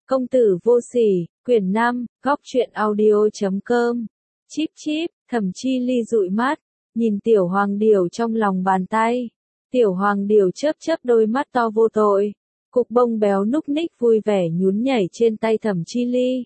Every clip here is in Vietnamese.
Công tử vô sỉ, quyển 5, góc truyện audio.com. Chíp chíp, Thẩm Chi Ly dụi mắt, nhìn tiểu hoàng điểu trong lòng bàn tay. Tiểu hoàng điểu chớp chớp đôi mắt to vô tội. Cục bông béo núc ních vui vẻ nhún nhảy trên tay Thẩm Chi Ly.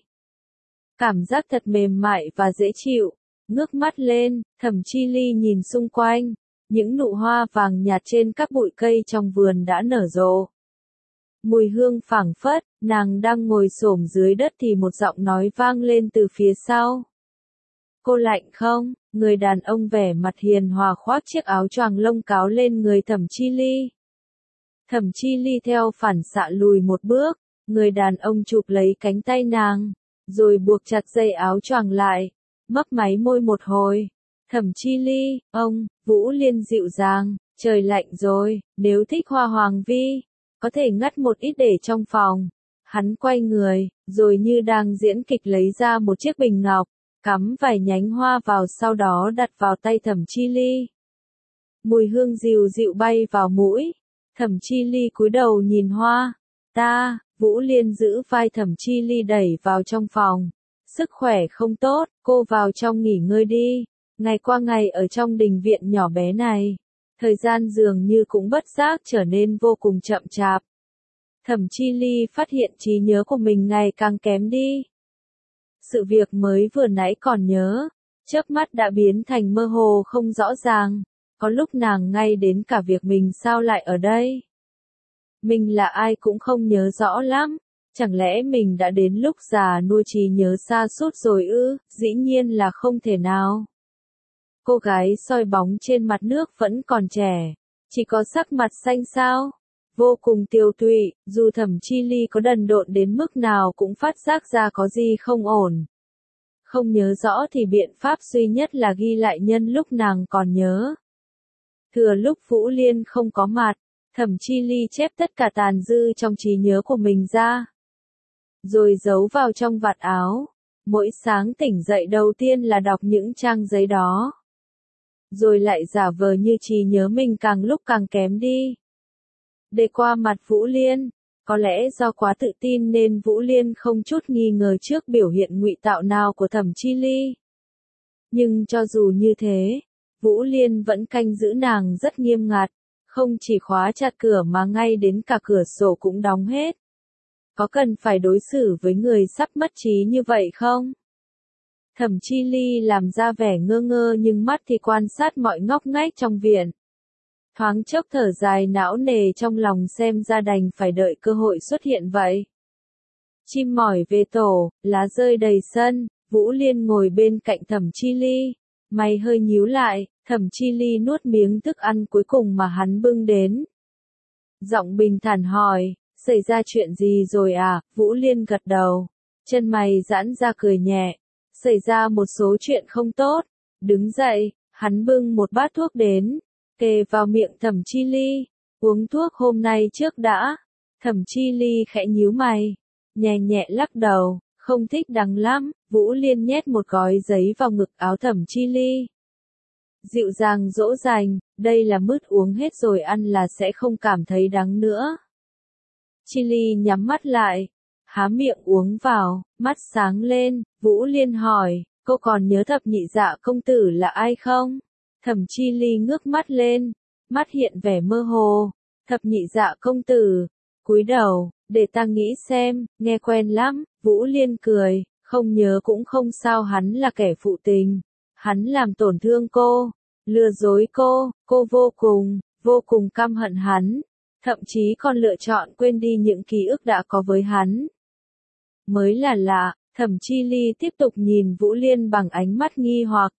Cảm giác thật mềm mại và dễ chịu. Ngước mắt lên, Thẩm Chi Ly nhìn xung quanh. Những nụ hoa vàng nhạt trên các bụi cây trong vườn đã nở rộ. Mùi hương phảng phất, nàng đang ngồi xổm dưới đất thì một giọng nói vang lên từ phía sau. Cô lạnh không? Người đàn ông vẻ mặt hiền hòa khoác chiếc áo choàng lông cáo lên người Thẩm Chi Ly. Thẩm Chi Ly theo phản xạ lùi một bước, người đàn ông chụp lấy cánh tay nàng, rồi buộc chặt dây áo choàng lại, mấp máy môi một hồi. Thẩm Chi Ly, ông, Vũ Liên dịu dàng, trời lạnh rồi, nếu thích hoa hoàng vi, có thể ngắt một ít để trong phòng. Hắn quay người, rồi như đang diễn kịch lấy ra một chiếc bình ngọc, cắm vài nhánh hoa vào sau đó đặt vào tay Thẩm Chi Ly. Mùi hương dịu dịu bay vào mũi. Thẩm Chi Ly cúi đầu nhìn hoa. Vũ Liên giữ vai Thẩm Chi Ly đẩy vào trong phòng. Sức khỏe không tốt, cô vào trong nghỉ ngơi đi. Ngày qua ngày ở trong đình viện nhỏ bé này, thời gian dường như cũng bất giác trở nên vô cùng chậm chạp. Thẩm Chi Ly phát hiện trí nhớ của mình ngày càng kém đi. Sự việc mới vừa nãy còn nhớ, chớp mắt đã biến thành mơ hồ không rõ ràng. Có lúc nàng ngay đến cả việc mình sao lại ở đây. Mình là ai cũng không nhớ rõ lắm. Chẳng lẽ mình đã đến lúc già nuôi trí nhớ sa sút rồi ư? Dĩ nhiên là không thể nào. Cô gái soi bóng trên mặt nước vẫn còn trẻ, chỉ có sắc mặt xanh xao, vô cùng tiêu tụy, dù Thẩm Chi Ly có đần độn đến mức nào cũng phát giác ra có gì không ổn. Không nhớ rõ thì biện pháp duy nhất là ghi lại nhân lúc nàng còn nhớ. Thừa lúc Vũ Liên không có mặt, Thẩm Chi Ly chép tất cả tàn dư trong trí nhớ của mình ra, rồi giấu vào trong vạt áo. Mỗi sáng tỉnh dậy đầu tiên là đọc những trang giấy đó, rồi lại giả vờ như trí nhớ mình càng lúc càng kém đi. Để qua mặt Vũ Liên, có lẽ do quá tự tin nên Vũ Liên không chút nghi ngờ trước biểu hiện ngụy tạo nào của Thẩm Chi Ly. Nhưng cho dù như thế, Vũ Liên vẫn canh giữ nàng rất nghiêm ngặt, không chỉ khóa chặt cửa mà ngay đến cả cửa sổ cũng đóng hết. Có cần phải đối xử với người sắp mất trí như vậy không? Thẩm Chi Ly làm ra vẻ ngơ ngơ nhưng mắt thì quan sát mọi ngóc ngách trong viện. Thoáng chốc thở dài não nề trong lòng xem ra đành phải đợi cơ hội xuất hiện vậy. Chim mỏi về tổ, lá rơi đầy sân, Vũ Liên ngồi bên cạnh Thẩm Chi Ly. Mày hơi nhíu lại, Thẩm Chi Ly nuốt miếng thức ăn cuối cùng mà hắn bưng đến. Giọng bình thản hỏi, xảy ra chuyện gì rồi à? Vũ Liên gật đầu, chân mày giãn ra cười nhẹ. Xảy ra một số chuyện không tốt. Đứng dậy, hắn bưng một bát thuốc đến, kề vào miệng Thẩm Chi Ly. Uống thuốc hôm nay trước đã. Thẩm Chi Ly khẽ nhíu mày, nhẹ nhẹ lắc đầu, không thích đắng lắm. Vũ Liên nhét một gói giấy vào ngực áo Thẩm Chi Ly. Dịu dàng dỗ dành, đây là mứt uống hết rồi ăn là sẽ không cảm thấy đắng nữa. Chi Ly nhắm mắt lại, há miệng uống vào, mắt sáng lên. Vũ Liên hỏi, cô còn nhớ Thập Nhị Dạ công tử là ai không? Thẩm Chi Ly ngước mắt lên, mắt hiện vẻ mơ hồ. Thập Nhị Dạ công tử, cúi đầu, để ta nghĩ xem, nghe quen lắm. Vũ Liên cười, không nhớ cũng không sao, hắn là kẻ phụ tình. Hắn làm tổn thương cô, lừa dối cô vô cùng căm hận hắn. Thậm chí còn lựa chọn quên đi những ký ức đã có với hắn. Mới là lạ. Thẩm Chi Ly tiếp tục nhìn Vũ Liên bằng ánh mắt nghi hoặc.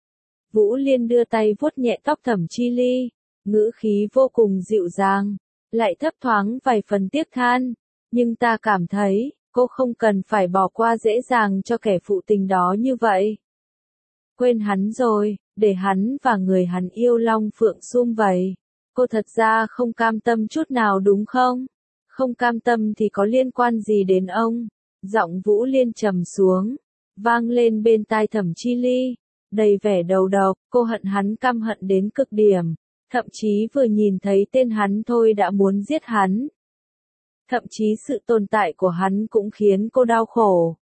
Vũ Liên đưa tay vuốt nhẹ tóc Thẩm Chi Ly, ngữ khí vô cùng dịu dàng, lại thấp thoáng vài phần tiếc than. Nhưng ta cảm thấy, cô không cần phải bỏ qua dễ dàng cho kẻ phụ tình đó như vậy. Quên hắn rồi, để hắn và người hắn yêu long phượng sum vầy. Cô thật ra không cam tâm chút nào đúng không? Không cam tâm thì có liên quan gì đến ông? Giọng Vũ Liên trầm xuống, vang lên bên tai Thẩm Chi Ly, đầy vẻ đầu độc. Cô hận hắn căm hận đến cực điểm, thậm chí vừa nhìn thấy tên hắn thôi đã muốn giết hắn. Thậm chí sự tồn tại của hắn cũng khiến cô đau khổ.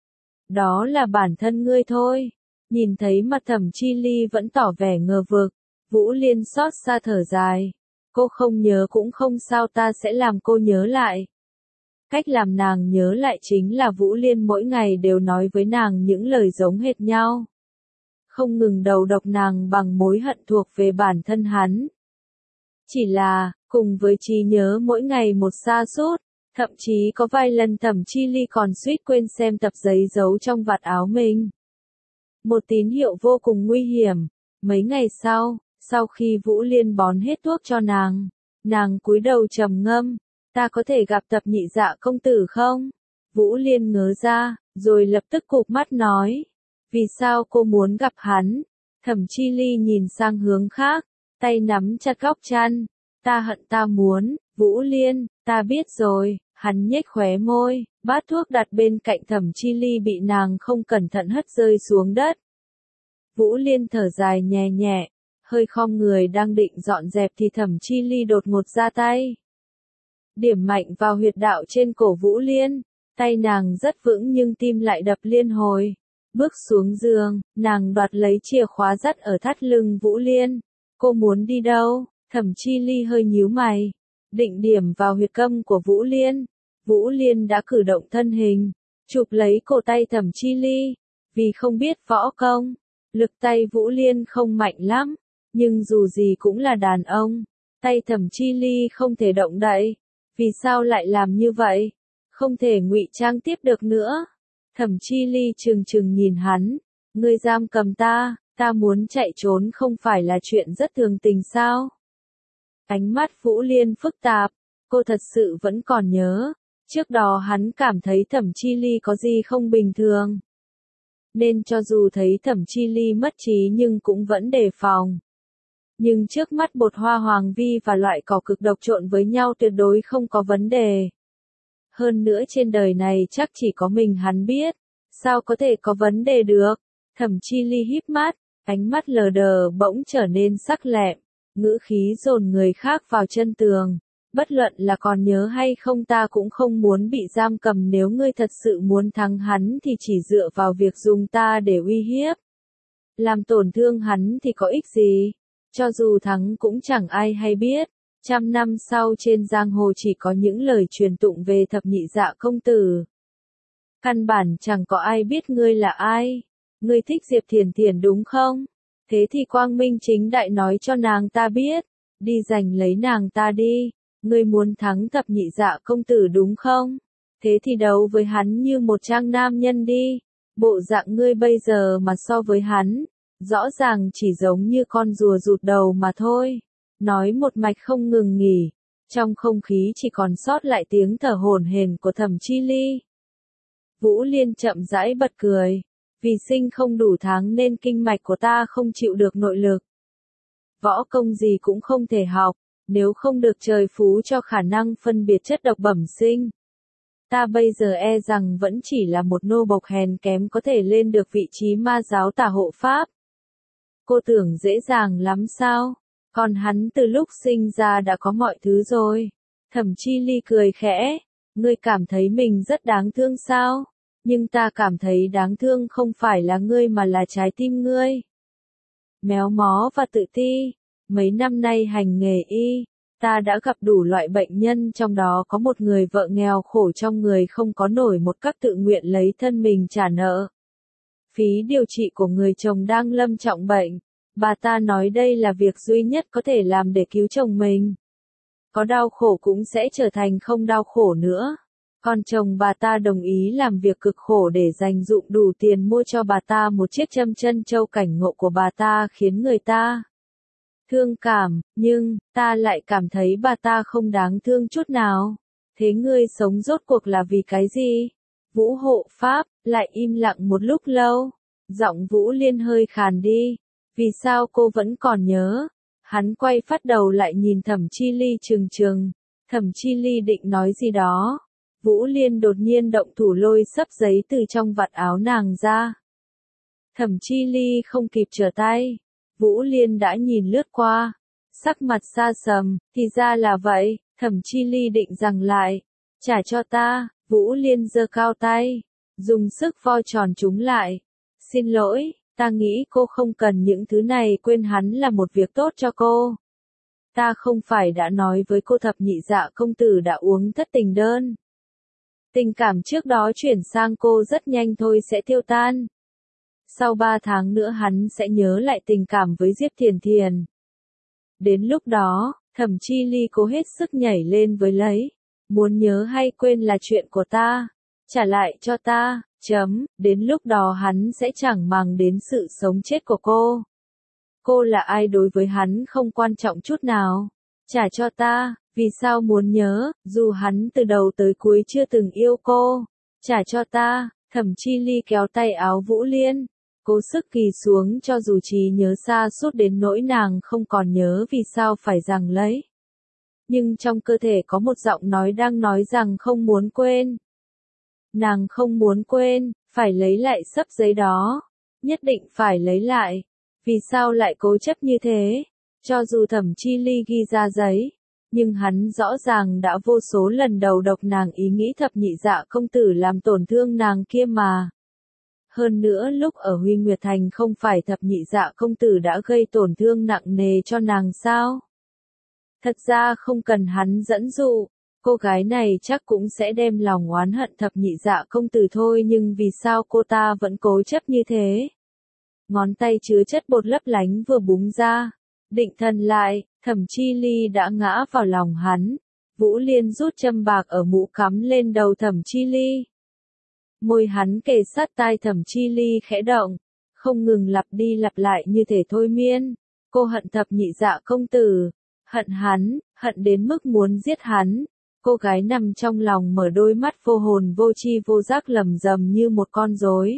Đó là bản thân ngươi thôi. Nhìn thấy mặt Thẩm Chi Ly vẫn tỏ vẻ ngờ vực, Vũ Liên xót xa thở dài. Cô không nhớ cũng không sao, ta sẽ làm cô nhớ lại. Cách làm nàng nhớ lại chính là Vũ Liên mỗi ngày đều nói với nàng những lời giống hệt nhau. Không ngừng đầu độc nàng bằng mối hận thuộc về bản thân hắn. Chỉ là, cùng với trí nhớ mỗi ngày một sa sút, thậm chí có vài lần Thẩm Chi Ly còn suýt quên xem tập giấy giấu trong vạt áo mình. Một tín hiệu vô cùng nguy hiểm. Mấy ngày sau khi Vũ Liên bón hết thuốc cho nàng cúi đầu trầm ngâm, ta có thể gặp Thập Nhị Dạ công tử không? Vũ Liên ngớ ra, rồi lập tức cụp mắt nói, vì sao cô muốn gặp hắn? Thẩm Chi Ly nhìn sang hướng khác, tay nắm chặt góc chăn, ta hận ta muốn, Vũ Liên, ta biết rồi, hắn nhếch khóe môi, bát thuốc đặt bên cạnh Thẩm Chi Ly bị nàng không cẩn thận hất rơi xuống đất. Vũ Liên thở dài nhẹ nhẹ, hơi khom người đang định dọn dẹp thì Thẩm Chi Ly đột ngột ra tay. Điểm mạnh vào huyệt đạo trên cổ Vũ Liên, tay nàng rất vững nhưng tim lại đập liên hồi. Bước xuống giường, nàng đoạt lấy chìa khóa dắt ở thắt lưng Vũ Liên. Cô muốn đi đâu? Thẩm Chi Ly hơi nhíu mày, định điểm vào huyệt câm của Vũ Liên. Vũ Liên đã cử động thân hình, chụp lấy cổ tay Thẩm Chi Ly. Vì không biết võ công, lực tay Vũ Liên không mạnh lắm, nhưng dù gì cũng là đàn ông, tay Thẩm Chi Ly không thể động đậy. Vì sao lại làm như vậy? Không thể ngụy trang tiếp được nữa. Thẩm Chi Ly trừng trừng nhìn hắn, ngươi giam cầm ta muốn chạy trốn không phải là chuyện rất thường tình sao? Ánh mắt Vũ Liên phức tạp, cô thật sự vẫn còn nhớ, trước đó hắn cảm thấy Thẩm Chi Ly có gì không bình thường. Nên cho dù thấy Thẩm Chi Ly mất trí nhưng cũng vẫn đề phòng. Nhưng trước mắt bột hoa hoàng vi và loại cỏ cực độc trộn với nhau tuyệt đối không có vấn đề. Hơn nữa trên đời này chắc chỉ có mình hắn biết, sao có thể có vấn đề được? Thẩm Chi Ly híp mắt, ánh mắt lờ đờ bỗng trở nên sắc lẹm, ngữ khí dồn người khác vào chân tường. Bất luận là còn nhớ hay không ta cũng không muốn bị giam cầm, nếu ngươi thật sự muốn thắng hắn thì chỉ dựa vào việc dùng ta để uy hiếp. Làm tổn thương hắn thì có ích gì? Cho dù thắng cũng chẳng ai hay biết. 100 năm sau trên giang hồ chỉ có những lời truyền tụng về Thập Nhị Dạ công tử. Căn bản chẳng có ai biết ngươi là ai. Ngươi thích Diệp Thiền Thiền đúng không? Thế thì quang minh chính đại nói cho nàng ta biết. Đi giành lấy nàng ta đi. Ngươi muốn thắng Thập Nhị Dạ công tử đúng không? Thế thì đấu với hắn như một trang nam nhân đi. Bộ dạng ngươi bây giờ mà so với hắn, rõ ràng chỉ giống như con rùa rụt đầu mà thôi. Nói một mạch không ngừng nghỉ, trong không khí chỉ còn sót lại tiếng thở hổn hển của Thẩm Chi Ly. Vũ Liên chậm rãi bật cười, vì sinh không đủ tháng nên kinh mạch của ta không chịu được nội lực. Võ công gì cũng không thể học, nếu không được trời phú cho khả năng phân biệt chất độc bẩm sinh. Ta bây giờ e rằng vẫn chỉ là một nô bộc hèn kém có thể lên được vị trí ma giáo tả hộ pháp. Cô tưởng dễ dàng lắm sao? Còn hắn từ lúc sinh ra đã có mọi thứ rồi. Thẩm Chi Ly cười khẽ, ngươi cảm thấy mình rất đáng thương sao? Nhưng ta cảm thấy đáng thương không phải là ngươi mà là trái tim ngươi. Méo mó và tự ti, mấy năm nay hành nghề y, ta đã gặp đủ loại bệnh nhân, trong đó có một người vợ nghèo khổ trong người không có nổi một cách tự nguyện lấy thân mình trả nợ. Phí điều trị của người chồng đang lâm trọng bệnh. Bà ta nói đây là việc duy nhất có thể làm để cứu chồng mình. Có đau khổ cũng sẽ trở thành không đau khổ nữa. Còn chồng bà ta đồng ý làm việc cực khổ để dành dụm đủ tiền mua cho bà ta một chiếc châm chân châu, cảnh ngộ của bà ta khiến người ta thương cảm, nhưng ta lại cảm thấy bà ta không đáng thương chút nào. Thế ngươi sống rốt cuộc là vì cái gì? Vũ hộ pháp lại im lặng một lúc lâu. Giọng Vũ Liên hơi khàn đi. Vì sao cô vẫn còn nhớ? Hắn quay phát đầu lại nhìn Thẩm Chi Ly trừng trừng. Thẩm Chi Ly định nói gì đó. Vũ Liên đột nhiên động thủ lôi xấp giấy từ trong vạt áo nàng ra. Thẩm Chi Ly không kịp trở tay. Vũ Liên đã nhìn lướt qua. Sắc mặt xa sầm, thì ra là vậy. Thẩm Chi Ly định rằng lại. Trả cho ta, Vũ Liên giơ cao tay, dùng sức vo tròn chúng lại. Xin lỗi, ta nghĩ cô không cần những thứ này, quên hắn là một việc tốt cho cô. Ta không phải đã nói với cô thập nhị dạ công tử đã uống thất tình đơn. Tình cảm trước đó chuyển sang cô rất nhanh thôi sẽ tiêu tan. Sau 3 tháng nữa hắn sẽ nhớ lại tình cảm với Diệp Thiền Thiền. Đến lúc đó, Thẩm Chi Ly cố hết sức nhảy lên với lấy. Muốn nhớ hay quên là chuyện của ta. Trả lại cho ta, đến lúc đó hắn sẽ chẳng màng đến sự sống chết của cô. Cô là ai đối với hắn không quan trọng chút nào. Trả cho ta, vì sao muốn nhớ, dù hắn từ đầu tới cuối chưa từng yêu cô. Trả cho ta, Thẩm Chi Ly kéo tay áo Vũ Liên. Cố sức kỳ xuống cho dù trí nhớ xa suốt đến nỗi nàng không còn nhớ vì sao phải giằng lấy. Nhưng trong cơ thể có một giọng nói đang nói rằng không muốn quên. Nàng không muốn quên, phải lấy lại xấp giấy đó. Nhất định phải lấy lại. Vì sao lại cố chấp như thế? Cho dù Thẩm Chi Ly ghi ra giấy, nhưng hắn rõ ràng đã vô số lần đầu độc nàng ý nghĩ thập nhị dạ công tử làm tổn thương nàng kia mà. Hơn nữa lúc ở Huy Nguyệt Thành không phải thập nhị dạ công tử đã gây tổn thương nặng nề cho nàng sao? Thật ra không cần hắn dẫn dụ, cô gái này chắc cũng sẽ đem lòng oán hận thập nhị dạ công tử thôi, nhưng vì sao cô ta vẫn cố chấp như thế? Ngón tay chứa chất bột lấp lánh vừa búng ra, định thần lại, Thẩm Chi Ly đã ngã vào lòng hắn. Vũ Liên rút châm bạc ở mũ cắm lên đầu Thẩm Chi Ly. Môi hắn kề sát tai Thẩm Chi Ly khẽ động, không ngừng lặp đi lặp lại như thể thôi miên. Cô hận thập nhị dạ công tử, hận hắn, hận đến mức muốn giết hắn. Cô gái nằm trong lòng mở đôi mắt vô hồn vô tri vô giác lầm rầm như một con rối.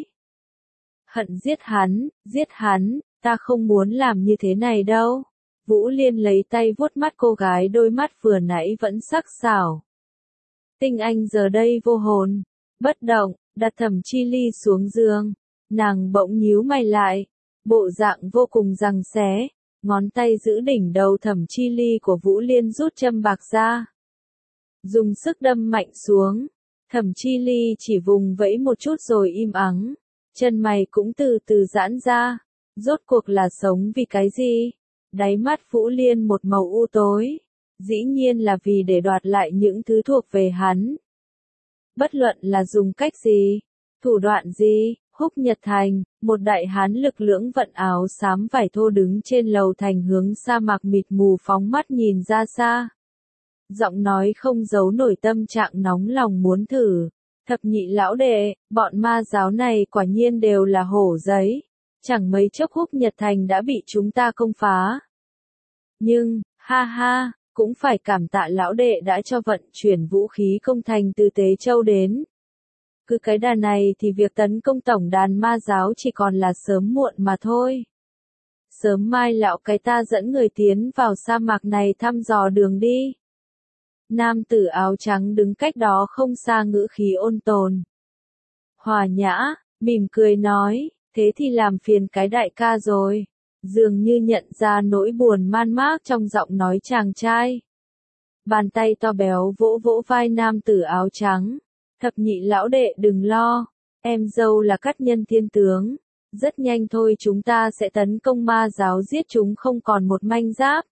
Hận giết hắn, ta không muốn làm như thế này đâu. Vũ Liên lấy tay vuốt mắt cô gái, đôi mắt vừa nãy vẫn sắc sảo. Tinh Anh giờ đây vô hồn, bất động, đặt Thẩm Chi Ly xuống giường. Nàng bỗng nhíu mày lại, bộ dạng vô cùng giằng xé, ngón tay giữ đỉnh đầu Thẩm Chi Ly của Vũ Liên rút châm bạc ra. Dùng sức đâm mạnh xuống, Thẩm Chi Ly chỉ vùng vẫy một chút rồi im ắng, chân mày cũng từ từ giãn ra. Rốt cuộc là sống vì cái gì? Đáy mắt Vũ Liên một màu u tối. Dĩ nhiên là vì để đoạt lại những thứ thuộc về hắn. Bất luận là dùng cách gì, thủ đoạn gì, Húc Nhật Thành, một đại hán lực lưỡng vận áo xám vải thô đứng trên lầu thành hướng sa mạc mịt mù phóng mắt nhìn ra xa. Giọng nói không giấu nổi tâm trạng nóng lòng muốn thử. Thập nhị lão đệ, bọn ma giáo này quả nhiên đều là hổ giấy. Chẳng mấy chốc Húc Nhật Thành đã bị chúng ta công phá. Nhưng, ha ha, cũng phải cảm tạ lão đệ đã cho vận chuyển vũ khí công thành từ Tế Châu đến. Cứ cái đà này thì việc tấn công tổng đàn ma giáo chỉ còn là sớm muộn mà thôi. Sớm mai lão cái ta dẫn người tiến vào sa mạc này thăm dò đường đi. Nam tử áo trắng đứng cách đó không xa, ngữ khí ôn tồn. Hòa nhã, mỉm cười nói, thế thì làm phiền cái đại ca rồi. Dường như nhận ra nỗi buồn man mác trong giọng nói chàng trai. Bàn tay to béo vỗ vỗ vai nam tử áo trắng. Thập nhị lão đệ đừng lo, em dâu là Cát Nhân Thiên Tướng. Rất nhanh thôi chúng ta sẽ tấn công ma giáo, giết chúng không còn một manh giáp.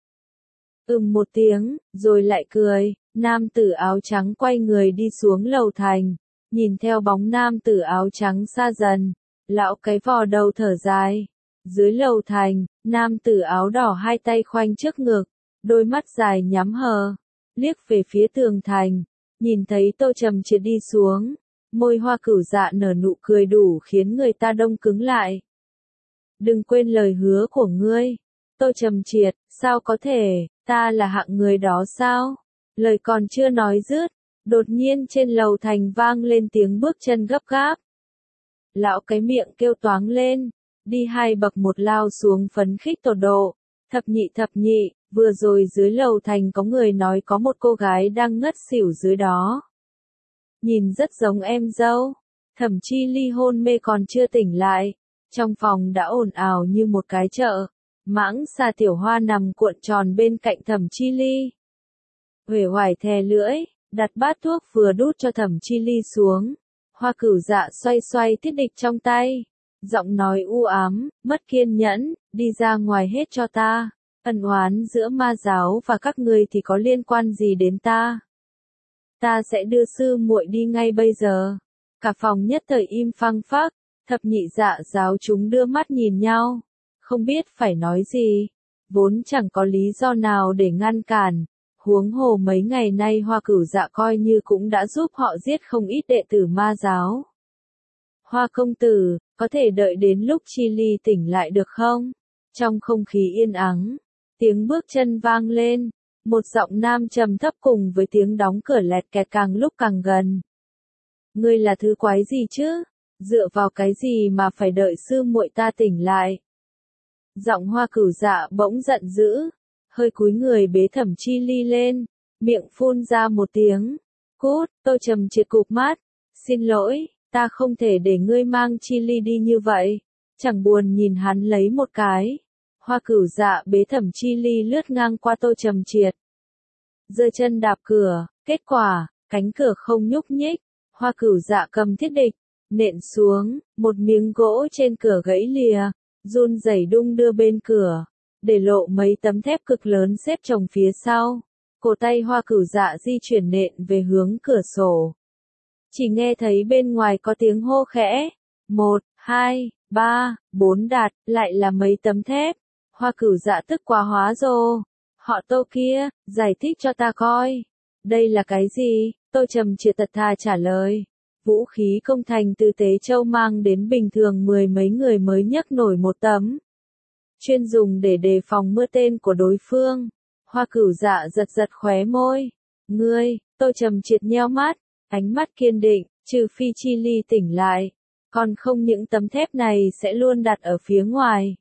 Một tiếng, rồi lại cười. Nam tử áo trắng quay người đi xuống lầu thành. Nhìn theo bóng nam tử áo trắng xa dần, lão cái vò đầu thở dài. Dưới lầu thành, nam tử áo đỏ hai tay khoanh trước ngực, đôi mắt dài nhắm hờ, liếc về phía tường thành, nhìn thấy Tô Trầm Triệt đi xuống, môi hoa cửu dạ nở nụ cười đủ khiến người ta đông cứng lại. Đừng quên lời hứa của ngươi. Tô Trầm Triệt, sao có thể, ta là hạng người đó sao? Lời còn chưa nói dứt, đột nhiên trên lầu thành vang lên tiếng bước chân gấp gáp. Lão cái miệng kêu toáng lên, đi 2 bậc một lao xuống phấn khích tột độ. Thập nhị, vừa rồi dưới lầu thành có người nói có một cô gái đang ngất xỉu dưới đó. Nhìn rất giống em dâu. Thẩm Chi Ly hôn mê còn chưa tỉnh lại. Trong phòng đã ồn ào như một cái chợ. Mãng xà Tiểu Hoa nằm cuộn tròn bên cạnh Thẩm Chi Ly. Uể oải thè lưỡi, Đặt bát thuốc vừa đút cho Thẩm Chi Ly xuống. Hoa Cửu Dạ xoay xoay thiết địch trong tay. Giọng nói u ám, mất kiên nhẫn, đi ra ngoài hết cho ta. Ân oán giữa ma giáo và các ngươi thì có liên quan gì đến ta? Ta sẽ đưa sư muội đi ngay bây giờ. Cả phòng nhất thời im phăng phắc, thập nhị dạ giáo chúng đưa mắt nhìn nhau. Không biết phải nói gì, vốn chẳng có lý do nào để ngăn cản. Huống hồ mấy ngày nay Hoa Cửu Dạ coi như cũng đã giúp họ giết không ít đệ tử ma giáo. Hoa công tử, có thể đợi đến lúc Chi Ly tỉnh lại được không? Trong không khí yên ắng, tiếng bước chân vang lên, một giọng nam trầm thấp cùng với tiếng đóng cửa lẹt kẹt càng lúc càng gần. Ngươi là thứ quái gì chứ? Dựa vào cái gì mà phải đợi sư muội ta tỉnh lại? Giọng Hoa Cửu Dạ bỗng giận dữ, hơi cúi người bế Thẩm Chi Ly lên, miệng phun ra một tiếng. Cút, Tô Trầm triệt cụp mắt. Xin lỗi, ta không thể để ngươi mang Chi Ly đi như vậy. Chẳng buồn nhìn hắn lấy một cái. Hoa Cửu Dạ bế Thẩm Chi Ly lướt ngang qua Tô Trầm triệt. Giơ chân đạp cửa, kết quả, cánh cửa không nhúc nhích. Hoa Cửu Dạ cầm thiết địch, nện xuống, một miếng gỗ trên cửa gãy lìa, run rẩy đung đưa bên cửa, để lộ mấy tấm thép cực lớn xếp chồng phía sau. Cổ tay Hoa Cửu Dạ di chuyển nện về hướng cửa sổ. Chỉ nghe thấy bên ngoài có tiếng hô khẽ. 1, 2, 3, 4 đạt, lại là mấy tấm thép. Hoa Cửu Dạ tức quá hóa rồ. Họ Tô kia, giải thích cho ta coi. Đây là cái gì? Tô Trầm triệt thật thà trả lời. Vũ khí công thành từ Tế Châu mang đến bình thường mười mấy người mới nhấc nổi một tấm. Chuyên dùng để đề phòng mưa tên của đối phương. Hoa Cửu Dạ giật giật khóe môi. Ngươi, Tô Trầm triệt nheo mắt, ánh mắt kiên định, trừ phi Chi Ly tỉnh lại. Còn không những tấm thép này sẽ luôn đặt ở phía ngoài.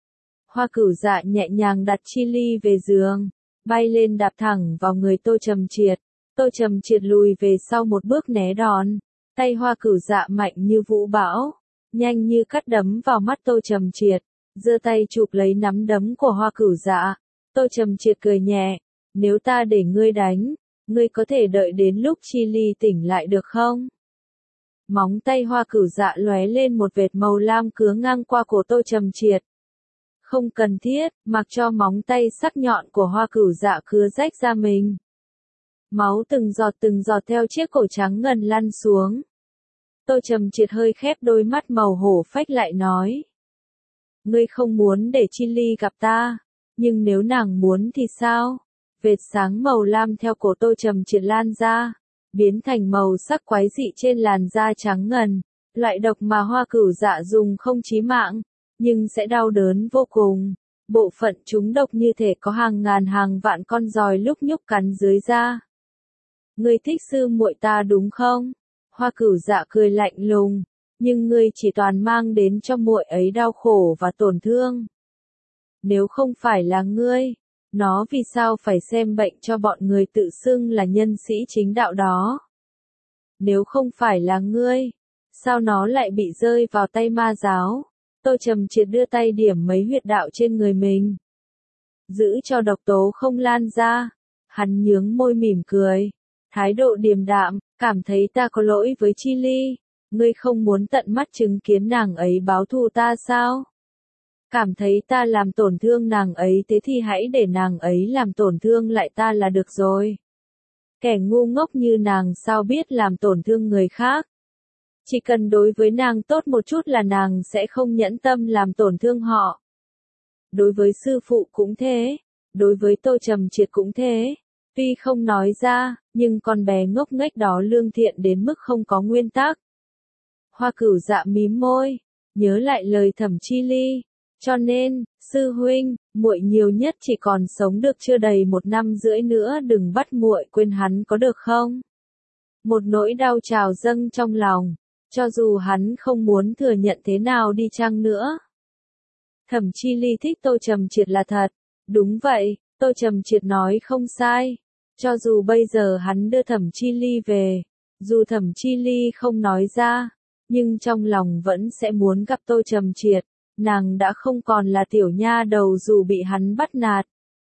Hoa Cửu Dạ nhẹ nhàng đặt Chi Ly về giường, bay lên đạp thẳng vào người Tô Trầm triệt. Tô Trầm triệt lùi về sau một bước né đòn. Tay Hoa Cửu Dạ mạnh như vũ bão, nhanh như cắt đấm vào mắt Tô Trầm triệt. Giơ tay chụp lấy nắm đấm của Hoa Cửu Dạ. Tô Trầm triệt cười nhẹ. Nếu ta để ngươi đánh, ngươi có thể đợi đến lúc Chi Ly tỉnh lại được không? Móng tay Hoa Cửu Dạ lóe lên một vệt màu lam cứa ngang qua cổ Tô Trầm triệt. Không cần thiết, mặc cho móng tay sắc nhọn của Hoa Cửu Dạ cứa rách da mình. Máu từng giọt theo chiếc cổ trắng ngần lăn xuống. Tô Trầm triệt hơi khép đôi mắt màu hổ phách lại nói. Ngươi không muốn để Chi Ly gặp ta, nhưng nếu nàng muốn thì sao? Vệt sáng màu lam theo cổ Tô Trầm triệt lan ra, biến thành màu sắc quái dị trên làn da trắng ngần. Loại độc mà Hoa Cửu Dạ dùng không chí mạng, nhưng sẽ đau đớn vô cùng. Bộ phận chúng độc như thể có hàng ngàn hàng vạn con giòi lúc nhúc cắn dưới da. Ngươi thích sư muội ta đúng không? Hoa Cửu Dạ cười lạnh lùng, nhưng ngươi chỉ toàn mang đến cho muội ấy đau khổ và tổn thương. Nếu không phải là ngươi, nó vì sao phải xem bệnh cho bọn người tự xưng là nhân sĩ chính đạo đó? Nếu không phải là ngươi, sao nó lại bị rơi vào tay ma giáo? Tô Trầm triệt đưa tay điểm mấy huyệt đạo trên người mình. Giữ cho độc tố không lan ra. Hắn nhướng môi mỉm cười. Thái độ điềm đạm, cảm thấy ta có lỗi với Chi Ly. Ngươi không muốn tận mắt chứng kiến nàng ấy báo thù ta sao? Cảm thấy ta làm tổn thương nàng ấy thế thì hãy để nàng ấy làm tổn thương lại ta là được rồi. Kẻ ngu ngốc như nàng sao biết làm tổn thương người khác? Chỉ cần đối với nàng tốt một chút là nàng sẽ không nhẫn tâm làm tổn thương họ. Đối với sư phụ cũng thế, đối với Tô Trầm triệt cũng thế. Tuy không nói ra, nhưng con bé ngốc nghếch đó lương thiện đến mức không có nguyên tắc. Hoa Cửu Dạ mím môi, nhớ lại lời Thẩm Chi Ly. Cho nên, sư huynh, muội nhiều nhất chỉ còn sống được chưa đầy 1 năm rưỡi nữa, đừng bắt muội quên hắn có được không? Một nỗi đau trào dâng trong lòng, cho dù hắn không muốn thừa nhận thế nào đi chăng nữa. Thẩm Chi Ly thích Tô Trầm triệt là thật. Đúng vậy, Tô Trầm triệt nói không sai. Cho dù bây giờ hắn đưa Thẩm Chi Ly về, dù Thẩm Chi Ly không nói ra, nhưng trong lòng vẫn sẽ muốn gặp Tô Trầm triệt. Nàng đã không còn là tiểu nha đầu dù bị hắn bắt nạt.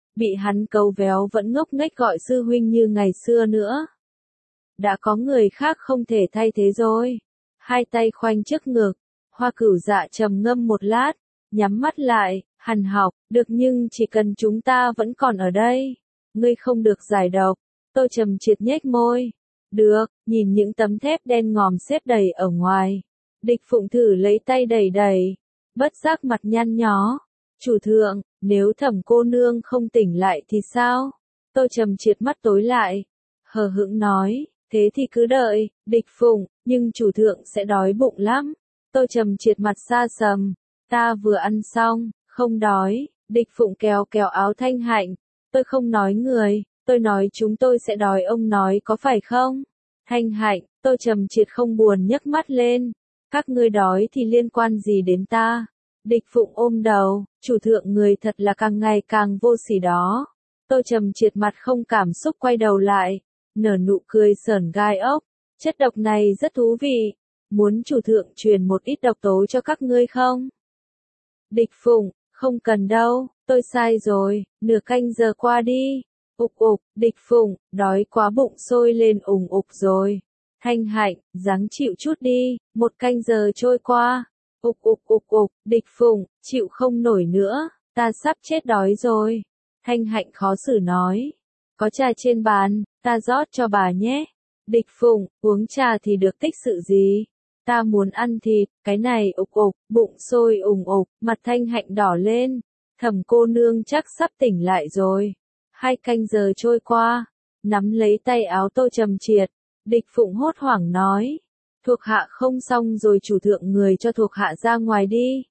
bị hắn cấu véo vẫn ngốc nghếch gọi sư huynh như ngày xưa nữa. Đã có người khác không thể thay thế rồi. Hai tay khoanh trước ngực, Hoa Cửu Dạ trầm ngâm một lát, nhắm mắt lại, hằn học, được nhưng chỉ cần chúng ta vẫn còn ở đây, ngươi không được giải độc. Tô Trầm Triệt nhếch môi. Được, nhìn những tấm thép đen ngòm xếp đầy ở ngoài. Địch Phụng thử lấy tay đẩy đẩy, bất giác mặt nhăn nhó. Chủ thượng, nếu Thẩm cô nương không tỉnh lại thì sao? Tô Trầm Triệt mắt tối lại, hờ hững nói, thế thì cứ đợi, Địch Phụng, nhưng chủ thượng sẽ đói bụng lắm. Tô Trầm Triệt mặt xa sầm, ta vừa ăn xong, không đói. Địch Phụng kéo kéo áo Thanh Hạnh, tôi không nói người, tôi nói chúng tôi sẽ đói, ông nói có phải không? Thanh Hạnh, Tô Trầm Triệt không buồn nhấc mắt lên, các ngươi đói thì liên quan gì đến ta? Địch Phụng ôm đầu, chủ thượng người thật là càng ngày càng vô sỉ đó. Tô Trầm Triệt mặt không cảm xúc quay đầu lại, nở nụ cười sởn gai ốc, chất độc này rất thú vị, muốn chủ thượng truyền một ít độc tố cho các ngươi không? Địch Phụng, không cần đâu, tôi sai rồi, nửa canh giờ qua đi. Ục ục, Địch Phụng, đói quá bụng sôi lên ủng ục rồi. Thanh Hạnh, ráng chịu chút đi, một canh giờ trôi qua. Ục ục ục ục, Địch Phụng, chịu không nổi nữa, ta sắp chết đói rồi. Thanh Hạnh khó xử nói. Có trà trên bàn, ta rót cho bà nhé. Địch Phụng, uống trà thì được tích sự gì? Ta muốn ăn thịt, cái này ục ục, bụng sôi ủng ục, mặt Thanh Hạnh đỏ lên. Thẩm cô nương chắc sắp tỉnh lại rồi. 2 canh giờ trôi qua, nắm lấy tay áo Tô Trầm Triệt, Địch Phụng hốt hoảng nói. Thuộc hạ không xong rồi, chủ thượng người cho thuộc hạ ra ngoài đi.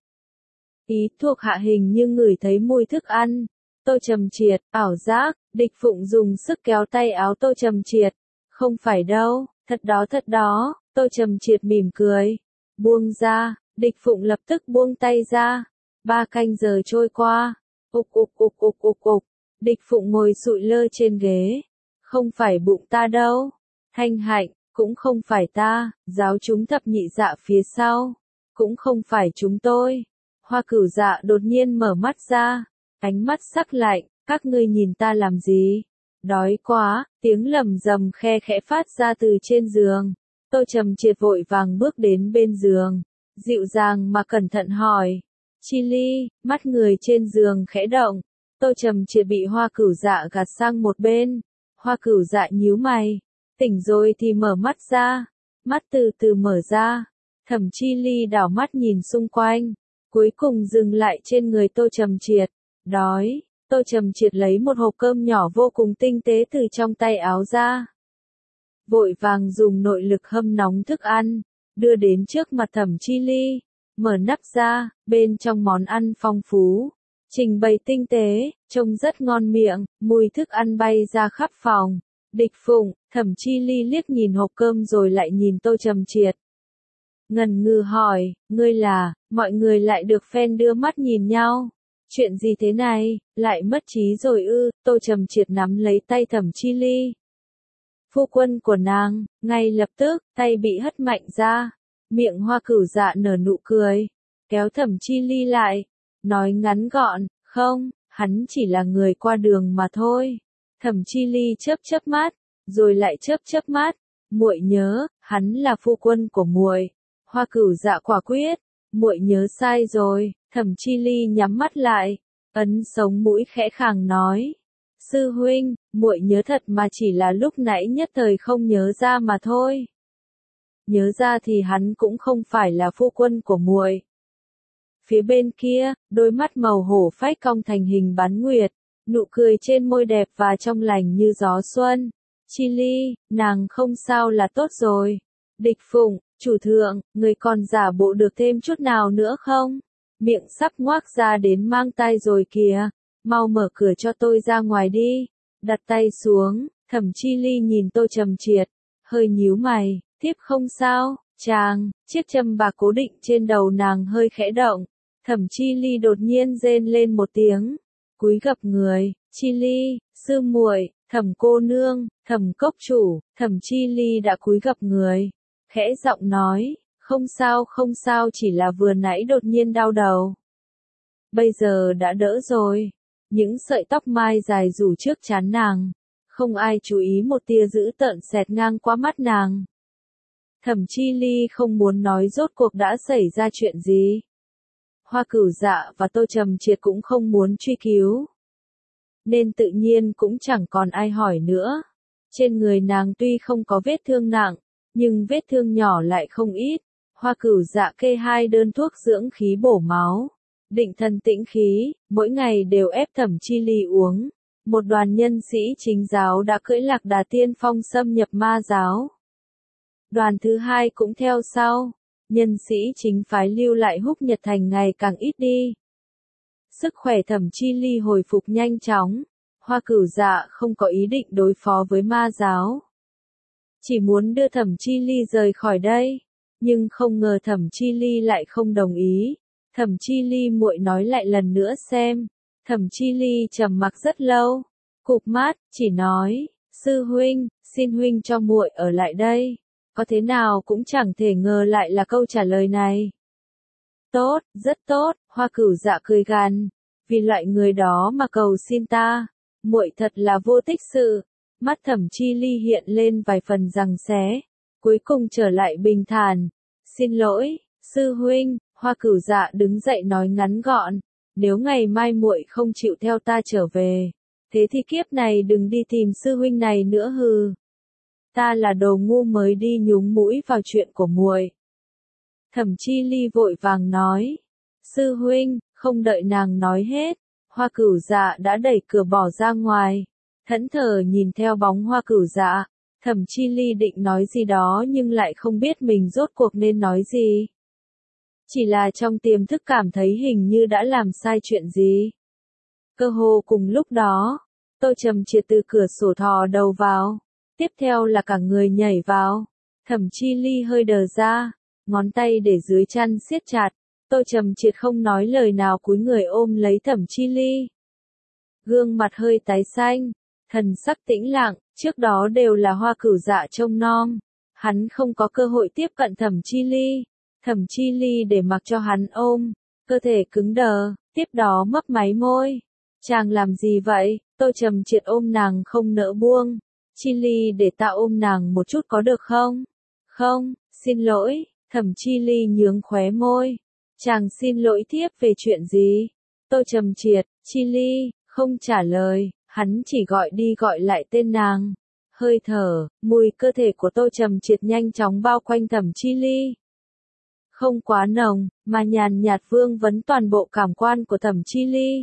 Ý thuộc hạ hình như ngửi thấy mùi thức ăn. Tô Trầm Triệt, ảo giác, Địch Phụng dùng sức kéo tay áo Tô Trầm Triệt. Không phải đâu, thật đó, Tô Trầm Triệt mỉm cười. Buông ra, Địch Phụng lập tức buông tay ra. 3 canh giờ trôi qua, ục ục ục ục ục ục, Địch Phụng ngồi sụi lơ trên ghế. Không phải bụng ta đâu, Thanh Hạnh, cũng không phải ta, giáo chúng thập nhị dạ phía sau, cũng không phải chúng tôi. Hoa Cửu Dạ đột nhiên mở mắt ra, ánh mắt sắc lạnh, các ngươi nhìn ta làm gì? Đói quá, tiếng lầm rầm khe khẽ phát ra từ trên giường. Tô Trầm Triệt vội vàng bước đến bên giường, dịu dàng mà cẩn thận hỏi. Chi Ly, mắt người trên giường khẽ động. Tô Trầm Triệt bị Hoa Cửu Dạ gạt sang một bên. Hoa Cửu Dạ nhíu mày, tỉnh rồi thì mở mắt ra. Mắt từ từ mở ra. Thẩm Chi Ly đảo mắt nhìn xung quanh, cuối cùng dừng lại trên người Tô Trầm Triệt. Đói. Tô Trầm Triệt lấy một hộp cơm nhỏ vô cùng tinh tế từ trong tay áo ra. Vội vàng dùng nội lực hâm nóng thức ăn, đưa đến trước mặt Thẩm Chi Ly, mở nắp ra, bên trong món ăn phong phú, trình bày tinh tế, trông rất ngon miệng, mùi thức ăn bay ra khắp phòng. Địch Phụng, Thẩm Chi Ly liếc nhìn hộp cơm rồi lại nhìn Tô Trầm Triệt. Ngần ngừ hỏi, ngươi là, mọi người lại được phen đưa mắt nhìn nhau. Chuyện gì thế này, lại mất trí rồi ư? Tô Trầm Triệt nắm lấy tay Thẩm Chi Ly. Phu quân của nàng, ngay lập tức, tay bị hất mạnh ra. Miệng Hoa Cửu Dạ nở nụ cười, kéo Thẩm Chi Ly lại, nói ngắn gọn, không, hắn chỉ là người qua đường mà thôi. Thẩm Chi Ly chớp chớp mắt, rồi lại chớp chớp mắt, muội nhớ, hắn là phu quân của muội. Hoa Cửu Dạ quả quyết, muội nhớ sai rồi. Thẩm Chi Ly nhắm mắt lại, ấn sống mũi khẽ khàng nói. Sư huynh, muội nhớ thật mà chỉ là lúc nãy nhất thời không nhớ ra mà thôi. Nhớ ra thì hắn cũng không phải là phu quân của muội. Phía bên kia, đôi mắt màu hổ phách cong thành hình bán nguyệt, nụ cười trên môi đẹp và trong lành như gió xuân. Chi Ly, nàng không sao là tốt rồi. Địch Phụng, chủ thượng, người còn giả bộ được thêm chút nào nữa không? Miệng sắp ngoác ra đến mang tai rồi kìa, mau mở cửa cho tôi ra ngoài đi. Đặt tay xuống, Thẩm Chi Ly nhìn Tô Trầm Triệt, hơi nhíu mày, tiếp không sao, chàng, chiếc châm bạc cố định trên đầu nàng hơi khẽ động. Thẩm Chi Ly đột nhiên rên lên một tiếng, cúi gập người, Chi Ly, sư muội, Thẩm cô nương, Thẩm cốc chủ. Thẩm Chi Ly đã cúi gập người, khẽ giọng nói, không sao, chỉ là vừa nãy đột nhiên đau đầu. Bây giờ đã đỡ rồi. những sợi tóc mai dài rủ trước trán nàng. Không ai chú ý một tia dữ tợn xẹt ngang qua mắt nàng. Thẩm Chi Ly không muốn nói rốt cuộc đã xảy ra chuyện gì. Hoa Cửu Dạ và Tô Trầm Triệt cũng không muốn truy cứu. Nên tự nhiên cũng chẳng còn ai hỏi nữa. Trên người nàng tuy không có vết thương nặng, nhưng vết thương nhỏ lại không ít. Hoa Cửu Dạ kê 2 đơn thuốc dưỡng khí bổ máu. Định thần tĩnh khí, mỗi ngày đều ép Thẩm Chi Ly uống. Một đoàn nhân sĩ chính giáo đã cưỡi Lạc Đà tiên phong xâm nhập ma giáo. Đoàn thứ 2 cũng theo sau. Nhân sĩ chính phái lưu lại Húc Nhật Thành ngày càng ít đi. Sức khỏe Thẩm Chi Ly hồi phục nhanh chóng. Hoa Cửu Dạ không có ý định đối phó với ma giáo. Chỉ muốn đưa Thẩm Chi Ly rời khỏi đây. Nhưng không ngờ Thẩm Chi Ly lại không đồng ý. Thẩm Chi Ly muội nói lại lần nữa xem. Thẩm Chi Ly trầm mặc rất lâu. Cụp mắt, chỉ nói, sư huynh, xin huynh cho muội ở lại đây. Có thế nào cũng chẳng thể ngờ lại là câu trả lời này. Tốt, rất tốt, Hoa Cửu Dạ cười gằn. Vì loại người đó mà cầu xin ta. Muội thật là vô tích sự. Mắt Thẩm Chi Ly hiện lên vài phần giằng xé. Cuối cùng trở lại bình thản. Xin lỗi, sư huynh. Hoa Cửu Dạ đứng dậy nói ngắn gọn. Nếu ngày mai muội không chịu theo ta trở về. Thế thì kiếp này đừng đi tìm sư huynh này nữa hừ. Ta là đồ ngu mới đi nhúng mũi vào chuyện của muội. Thẩm Chi Ly vội vàng nói. Sư huynh, không đợi nàng nói hết. Hoa Cửu Dạ đã đẩy cửa bỏ ra ngoài. Thẫn thờ nhìn theo bóng Hoa Cửu Dạ. Thẩm Chi Ly định nói gì đó nhưng lại không biết mình rốt cuộc nên nói gì. Chỉ là trong tiềm thức cảm thấy hình như đã làm sai chuyện gì. Cơ hồ cùng lúc đó, Tô Trầm Triệt từ cửa sổ thò đầu vào. Tiếp theo là cả người nhảy vào. Thẩm Chi Ly hơi đờ ra, ngón tay để dưới chăn siết chặt. Tô Trầm Triệt không nói lời nào cúi người ôm lấy Thẩm Chi Ly. Gương mặt hơi tái xanh, thần sắc tĩnh lặng, trước đó đều là Hoa Cửu Dạ trông nom. Hắn không có cơ hội tiếp cận Thẩm Chi Ly. Thẩm Chi Ly để mặc cho hắn ôm, cơ thể cứng đờ, tiếp đó mấp máy môi. Chàng làm gì vậy? Tô Trầm Triệt ôm nàng không nỡ buông. Chi Ly để ta ôm nàng một chút có được không? Không, xin lỗi. Thẩm Chi Ly nhướng khóe môi. Chàng xin lỗi tiếp về chuyện gì? Tô Trầm Triệt, Chi Ly, không trả lời, hắn chỉ gọi đi gọi lại tên nàng. Hơi thở, mùi cơ thể của Tô Trầm Triệt nhanh chóng bao quanh Thẩm Chi Ly. Không quá nồng, mà nhàn nhạt vương vấn toàn bộ cảm quan của Thẩm Chi Ly.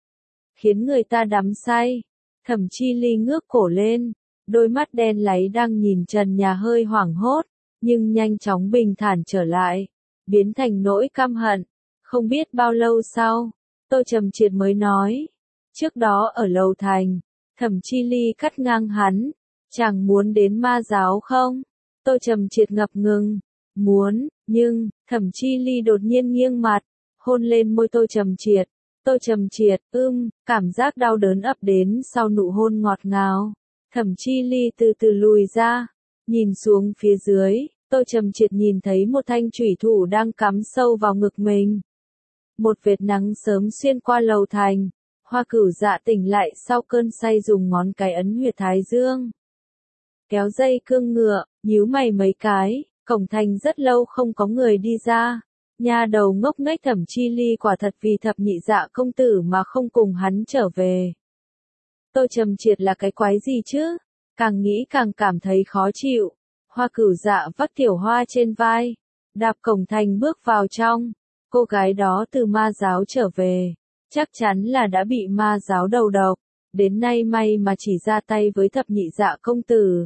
Khiến người ta đắm say. Thẩm Chi Ly ngước cổ lên, đôi mắt đen láy đang nhìn trần nhà hơi hoảng hốt, nhưng nhanh chóng bình thản trở lại, biến thành nỗi căm hận. Không biết bao lâu sau, Tô Trầm Triệt mới nói. Trước đó ở lầu thành, Thẩm Chi Ly cắt ngang hắn. Chàng muốn đến ma giáo không? Tô Trầm Triệt ngập ngừng. Muốn, nhưng, Thẩm Chi Ly đột nhiên nghiêng mặt, hôn lên môi Tô Trầm Triệt. Tô Trầm Triệt, cảm giác đau đớn ập đến sau nụ hôn ngọt ngào. Thẩm Chi Ly từ từ lùi ra, nhìn xuống phía dưới, Tô Trầm Triệt nhìn thấy một thanh chủy thủ đang cắm sâu vào ngực mình. Một vệt nắng sớm xuyên qua lầu thành, Hoa Cửu Dạ tỉnh lại sau cơn say dùng ngón cái ấn huyệt thái dương. Kéo dây cương ngựa, nhíu mày mấy cái, cổng thành rất lâu không có người đi ra. Nha đầu ngốc nghếch Thẩm Chi Ly quả thật vì Thập Nhị Dạ công tử mà không cùng hắn trở về. Tô Trầm Triệt là cái quái gì chứ? Càng nghĩ càng cảm thấy khó chịu. Hoa Cửu Dạ vác Tiểu Hoa trên vai, đạp cổng thành bước vào trong. Cô gái đó từ ma giáo trở về, chắc chắn là đã bị ma giáo đầu độc. Đến nay may mà chỉ ra tay với Thập Nhị Dạ công tử.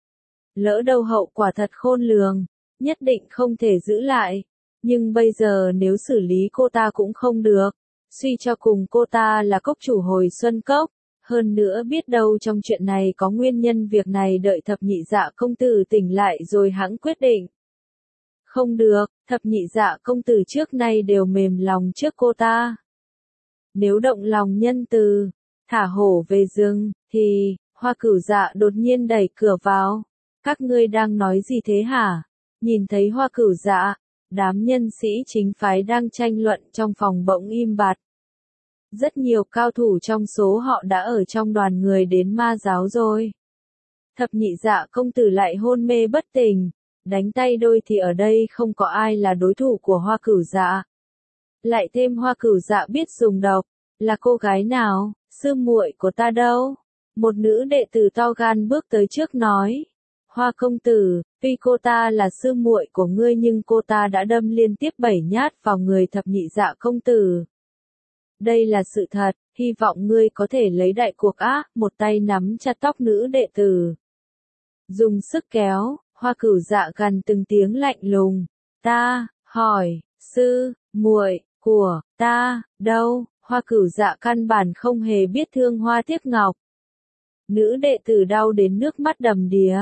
Lỡ đâu hậu quả thật khôn lường, nhất định không thể giữ lại. Nhưng bây giờ nếu xử lý cô ta cũng không được. Suy cho cùng cô ta là cốc chủ hồi Xuân Cốc. Hơn nữa biết đâu trong chuyện này có nguyên nhân việc này đợi Thập Nhị Dạ công tử tỉnh lại rồi hãng quyết định. Không được, Thập Nhị Dạ công tử trước nay đều mềm lòng trước cô ta. Nếu động lòng nhân từ, thả hổ về rừng, thì, Hoa Cửu Dạ đột nhiên đẩy cửa vào. Các ngươi đang nói gì thế hả? Nhìn thấy Hoa Cửu Dạ, đám nhân sĩ chính phái đang tranh luận trong phòng bỗng im bặt. Rất nhiều cao thủ trong số họ đã ở trong đoàn người đến ma giáo rồi. Thập nhị dạ công tử lại hôn mê bất tỉnh, đánh tay đôi thì ở đây không có ai là đối thủ của Hoa Cửu Dạ. Lại thêm Hoa Cửu Dạ biết dùng độc, là cô gái nào, sư muội của ta đâu? Một nữ đệ tử to gan bước tới trước nói. Hoa công tử, tuy cô ta là sư muội của ngươi nhưng cô ta đã đâm liên tiếp 7 nhát vào người thập nhị dạ công tử. Đây là sự thật, hy vọng ngươi có thể lấy đại cuộc á, một tay nắm chặt tóc nữ đệ tử. Dùng sức kéo, Hoa Cửu Dạ gằn từng tiếng lạnh lùng. Ta, hỏi, sư, muội của ta, đâu? Hoa Cửu Dạ căn bản không hề biết thương Hoa Tiếc Ngọc. Nữ đệ tử đau đến nước mắt đầm đìa.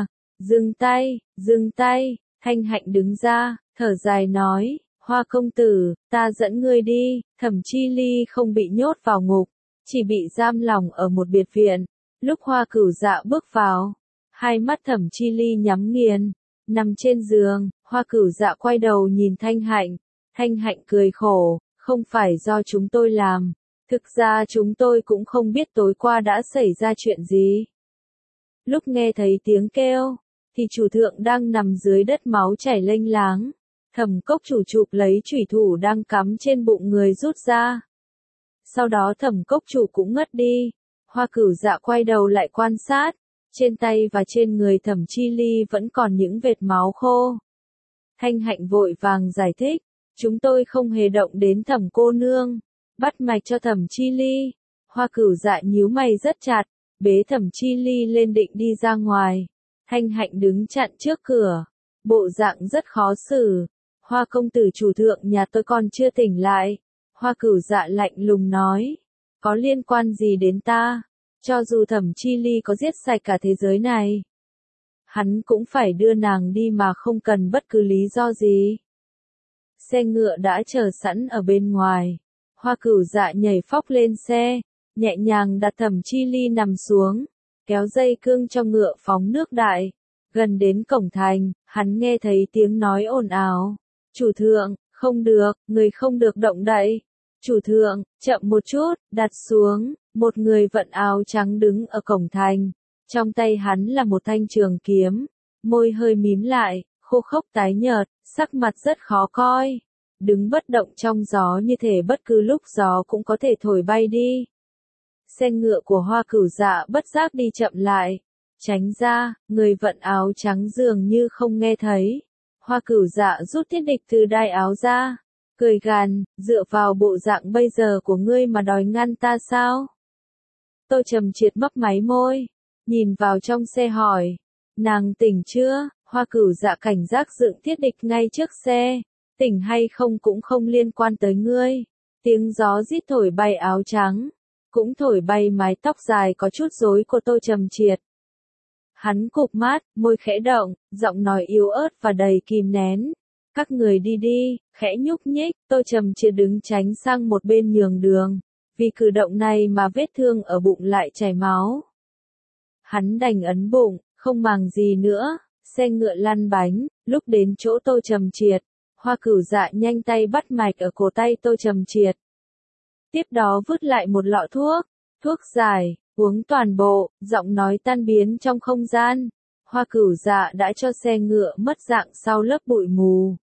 Dừng tay, Thanh Hạnh đứng ra, thở dài nói, Hoa công tử, ta dẫn ngươi đi. Thẩm Chi Ly không bị nhốt vào ngục, chỉ bị giam lỏng ở một biệt viện. Lúc Hoa Cửu Dạ bước vào, hai mắt Thẩm Chi Ly nhắm nghiền, nằm trên giường. Hoa Cửu Dạ quay đầu nhìn Thanh Hạnh. Thanh Hạnh cười khổ, không phải do chúng tôi làm. Thực ra chúng tôi cũng không biết tối qua đã xảy ra chuyện gì. Lúc nghe thấy tiếng kêu, thì chủ thượng đang nằm dưới đất máu chảy lênh láng. Thẩm Cốc chủ chụp lấy chủy thủ đang cắm trên bụng người rút ra. Sau đó Thẩm Cốc chủ cũng ngất đi. Hoa Cửu Dạ quay đầu lại quan sát. Trên tay và trên người Thẩm Chi Ly vẫn còn những vệt máu khô. Thanh Hạnh vội vàng giải thích. Chúng tôi không hề động đến Thẩm cô nương. Bắt mạch cho Thẩm Chi Ly. Hoa Cửu Dạ nhíu mày rất chặt. Bế Thẩm Chi Ly lên định đi ra ngoài. Thanh Hạnh đứng chặn trước cửa. Bộ dạng rất khó xử. Hoa công tử chủ thượng nhà tôi còn chưa tỉnh lại. Hoa Cửu Dạ lạnh lùng nói. Có liên quan gì đến ta? Cho dù Thẩm Chi Ly có giết sạch cả thế giới này, hắn cũng phải đưa nàng đi mà không cần bất cứ lý do gì. Xe ngựa đã chờ sẵn ở bên ngoài. Hoa Cửu Dạ nhảy phóc lên xe, nhẹ nhàng đặt Thẩm Chi Ly nằm xuống, kéo dây cương cho ngựa phóng nước đại. Gần đến cổng thành, hắn nghe thấy tiếng nói ồn ào. Chủ thượng, không được, người không được động đậy. Chủ thượng, chậm một chút, đặt xuống. Một người vận áo trắng đứng ở cổng thành. Trong tay hắn là một thanh trường kiếm. Môi hơi mím lại, khô khốc tái nhợt, sắc mặt rất khó coi. Đứng bất động trong gió như thể bất cứ lúc gió cũng có thể thổi bay đi. Xe ngựa của Hoa Cửu Dạ bất giác đi chậm lại. Tránh ra, người vận áo trắng dường như không nghe thấy. Hoa Cửu Dạ rút thiết địch từ đai áo ra. Cười gằn, dựa vào bộ dạng bây giờ của ngươi mà đòi ngăn ta sao? Tô Trầm Triệt mấp máy môi, nhìn vào trong xe hỏi, nàng tỉnh chưa? Hoa Cửu Dạ cảnh giác dựng thiết địch ngay trước xe, tỉnh hay không cũng không liên quan tới ngươi. Tiếng gió rít thổi bay áo trắng, cũng thổi bay mái tóc dài có chút rối của Tô Trầm Triệt. Hắn cụp mắt, môi khẽ động, giọng nói yếu ớt và đầy kìm nén. Các người đi đi, khẽ nhúc nhích. Tô Trầm Triệt đứng tránh sang một bên nhường đường. Vì cử động này mà vết thương ở bụng lại chảy máu. Hắn đành ấn bụng, không màng gì nữa. Xe ngựa lăn bánh, lúc đến chỗ Tô Trầm Triệt, Hoa Cửu Dạ nhanh tay bắt mạch ở cổ tay Tô Trầm Triệt. Tiếp đó vứt lại một lọ thuốc giải, uống toàn bộ, giọng nói tan biến trong không gian. Hoa Cửu Dạ đã cho xe ngựa mất dạng sau lớp bụi mù.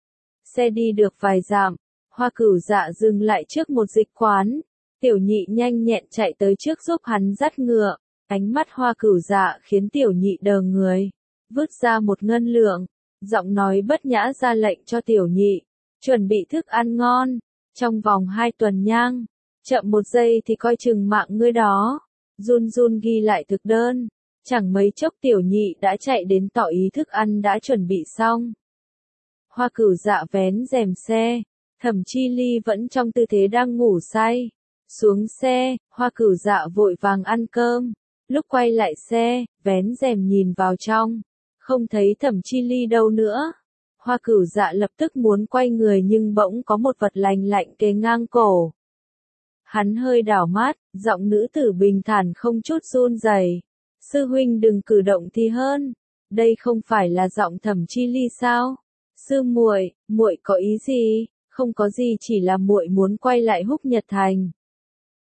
Xe đi được vài dặm, Hoa Cửu Dạ dừng lại trước một dịch quán. Tiểu Nhị nhanh nhẹn chạy tới trước giúp hắn dắt ngựa. Ánh mắt Hoa Cửu Dạ khiến Tiểu Nhị đờ người. Vứt ra một ngân lượng. Giọng nói bất nhã ra lệnh cho Tiểu Nhị. Chuẩn bị thức ăn ngon. Trong vòng 2 tuần nhang. Chậm 1 giây thì coi chừng mạng ngươi đó. Run run ghi lại thực đơn. Chẳng mấy chốc Tiểu Nhị đã chạy đến tỏ ý thức ăn đã chuẩn bị xong. Hoa Cửu Dạ vén rèm xe. Thẩm Chi Ly vẫn trong tư thế đang ngủ say. Xuống xe, Hoa Cửu Dạ vội vàng ăn cơm. Lúc quay lại xe, vén rèm nhìn vào trong. Không thấy Thẩm Chi Ly đâu nữa. Hoa Cửu Dạ lập tức muốn quay người nhưng bỗng có một vật lành lạnh kề ngang cổ. Hắn hơi đảo mắt, giọng nữ tử bình thản không chút run rẩy. Sư huynh đừng cử động thì hơn. Đây không phải là giọng Thẩm Chi Ly sao? Sư muội, muội có ý gì? Không có gì, chỉ là muội muốn quay lại Húc Nhật Thành.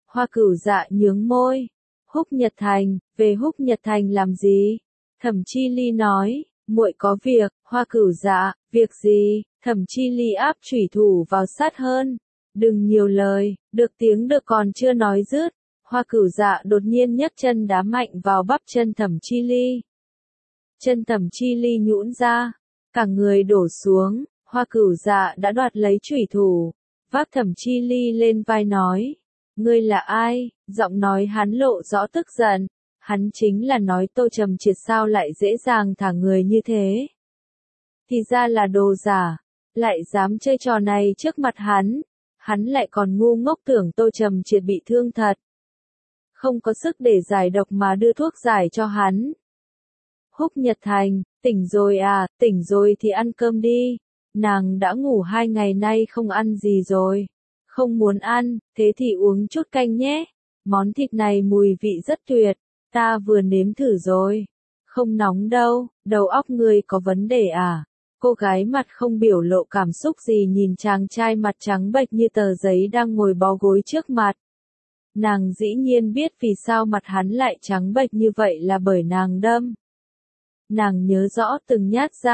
Hoa Cửu Dạ nhướng môi. Húc Nhật Thành, về Húc Nhật Thành làm gì? Thẩm Chi Ly nói, muội có việc. Hoa Cửu Dạ, việc gì? Thẩm Chi Ly áp chủy thủ vào sát hơn. Đừng nhiều lời, được tiếng được còn chưa nói dứt. Hoa Cửu Dạ đột nhiên nhấc chân đá mạnh vào bắp chân Thẩm Chi Ly. Chân Thẩm Chi Ly nhũn ra, cả người đổ xuống. Hoa Cửu Dạ đã đoạt lấy chủy thủ, vác Thẩm Chi Ly lên vai nói, ngươi là ai? Giọng nói hắn lộ rõ tức giận. Hắn chính là nói Tô Trầm Triệt sao lại dễ dàng thả người như thế. Thì ra là đồ giả, lại dám chơi trò này trước mặt hắn. Hắn lại còn ngu ngốc tưởng Tô Trầm Triệt bị thương thật. Không có sức để giải độc mà đưa thuốc giải cho hắn. Húc Nhật Thành, tỉnh rồi à, tỉnh rồi thì ăn cơm đi. Nàng đã ngủ 2 ngày nay không ăn gì rồi. Không muốn ăn, thế thì uống chút canh nhé. Món thịt này mùi vị rất tuyệt, ta vừa nếm thử rồi. Không nóng đâu, đầu óc ngươi có vấn đề à? Cô gái mặt không biểu lộ cảm xúc gì nhìn chàng trai mặt trắng bệch như tờ giấy đang ngồi bó gối trước mặt. Nàng dĩ nhiên biết vì sao mặt hắn lại trắng bệch như vậy là bởi nàng đâm. Nàng nhớ rõ từng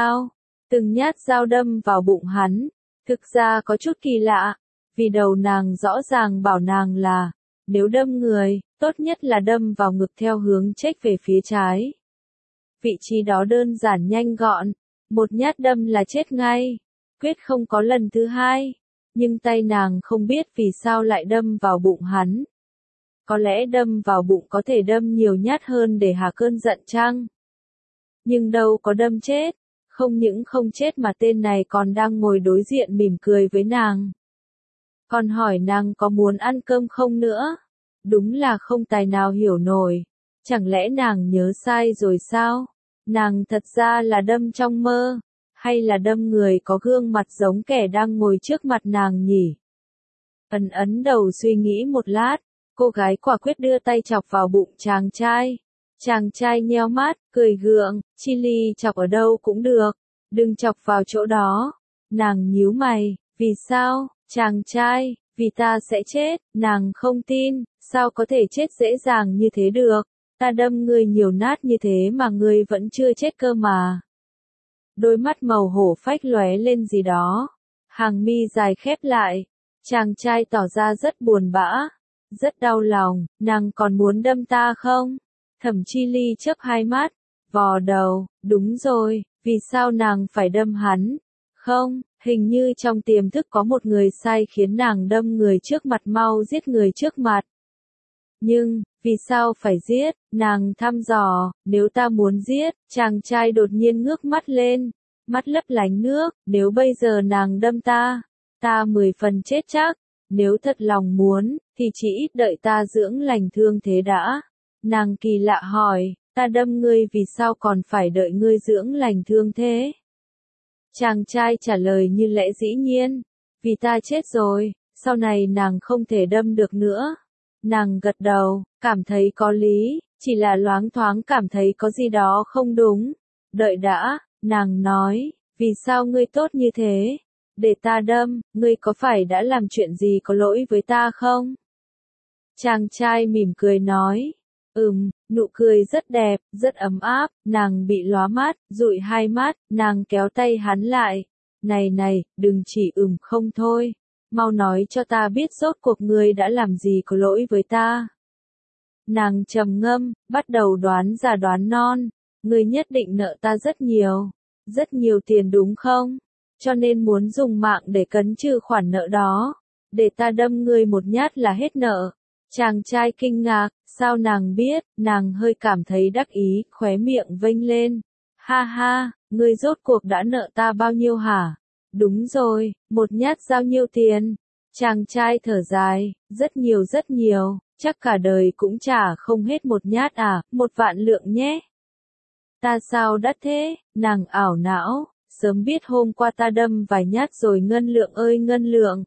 nhát dao đâm vào bụng hắn. Thực ra có chút kỳ lạ, vì đầu nàng rõ ràng bảo nàng là, nếu đâm người, tốt nhất là đâm vào ngực theo hướng chếch về phía trái. Vị trí đó đơn giản nhanh gọn, một nhát đâm là chết ngay, quyết không có lần thứ hai. Nhưng tay nàng không biết vì sao lại đâm vào bụng hắn. Có lẽ đâm vào bụng có thể đâm nhiều nhát hơn để hạ cơn giận chăng? Nhưng đâu có đâm chết, không những không chết mà tên này còn đang ngồi đối diện mỉm cười với nàng. Còn hỏi nàng có muốn ăn cơm không nữa? Đúng là không tài nào hiểu nổi. Chẳng lẽ nàng nhớ sai rồi sao? Nàng thật ra là đâm trong mơ, hay là đâm người có gương mặt giống kẻ đang ngồi trước mặt nàng nhỉ? Ấn đầu suy nghĩ một lát, cô gái quả quyết đưa tay chọc vào bụng chàng trai. Chàng trai nheo mắt, cười gượng, Chi Ly chọc ở đâu cũng được, đừng chọc vào chỗ đó. Nàng nhíu mày, vì sao? Chàng trai, vì ta sẽ chết. Nàng không tin, sao có thể chết dễ dàng như thế được? Ta đâm ngươi nhiều nát như thế mà ngươi vẫn chưa chết cơ mà. Đôi mắt màu hổ phách lóe lên gì đó, hàng mi dài khép lại. Chàng trai tỏ ra rất buồn bã, rất đau lòng. Nàng còn muốn đâm ta không? Thẩm Chi Ly chớp hai mắt, vò đầu, đúng rồi, vì sao nàng phải đâm hắn? Không, hình như trong tiềm thức có một người sai khiến nàng đâm người trước mặt mau giết người trước mặt. Nhưng, vì sao phải giết? Nàng thăm dò, nếu ta muốn giết, chàng trai đột nhiên ngước mắt lên, mắt lấp lánh nước, nếu bây giờ nàng đâm ta 10 phần chết chắc, nếu thật lòng muốn, thì chỉ ít đợi ta dưỡng lành thương thế đã. Nàng kỳ lạ hỏi, ta đâm ngươi vì sao còn phải đợi ngươi dưỡng lành thương thế? Chàng trai trả lời như lẽ dĩ nhiên, vì ta chết rồi, sau này nàng không thể đâm được nữa. Nàng gật đầu, cảm thấy có lý, chỉ là loáng thoáng cảm thấy có gì đó không đúng. Đợi đã, nàng nói, vì sao ngươi tốt như thế? Để ta đâm, ngươi có phải đã làm chuyện gì có lỗi với ta không? Chàng trai mỉm cười nói, nụ cười rất đẹp, rất ấm áp. Nàng bị lóa mắt, dụi hai mắt, nàng kéo tay hắn lại. Này, đừng chỉ không thôi. Mau nói cho ta biết rốt cuộc ngươi đã làm gì có lỗi với ta. Nàng trầm ngâm, bắt đầu đoán già đoán non. Ngươi nhất định nợ ta rất nhiều tiền đúng không? Cho nên muốn dùng mạng để cấn trừ khoản nợ đó. Để ta đâm ngươi một nhát là hết nợ. Chàng trai kinh ngạc, sao nàng biết? Nàng hơi cảm thấy đắc ý, khóe miệng vênh lên. Ha ha, ngươi rốt cuộc đã nợ ta bao nhiêu hả? Đúng rồi, một nhát bao nhiêu tiền? Chàng trai thở dài, rất nhiều, chắc cả đời cũng trả không hết một nhát à, 1 vạn lượng nhé. Ta sao đắt thế? Nàng ảo não, sớm biết hôm qua ta đâm vài nhát rồi Ngân Lượng ơi Ngân Lượng.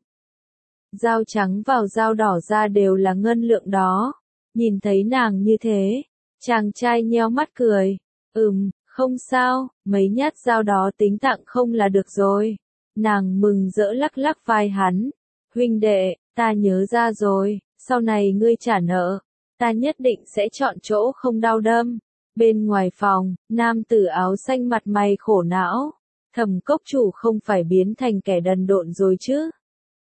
Dao trắng vào dao đỏ ra đều là ngân lượng đó. Nhìn thấy nàng như thế, chàng trai nheo mắt cười. Không sao, mấy nhát dao đó tính tặng không là được rồi. Nàng mừng rỡ lắc lắc vai hắn. Huynh đệ, ta nhớ ra rồi, sau này ngươi trả nợ, ta nhất định sẽ chọn chỗ không đau đâm. Bên ngoài phòng, nam tử áo xanh mặt mày khổ não. Thẩm Cốc Chủ không phải biến thành kẻ đần độn rồi chứ?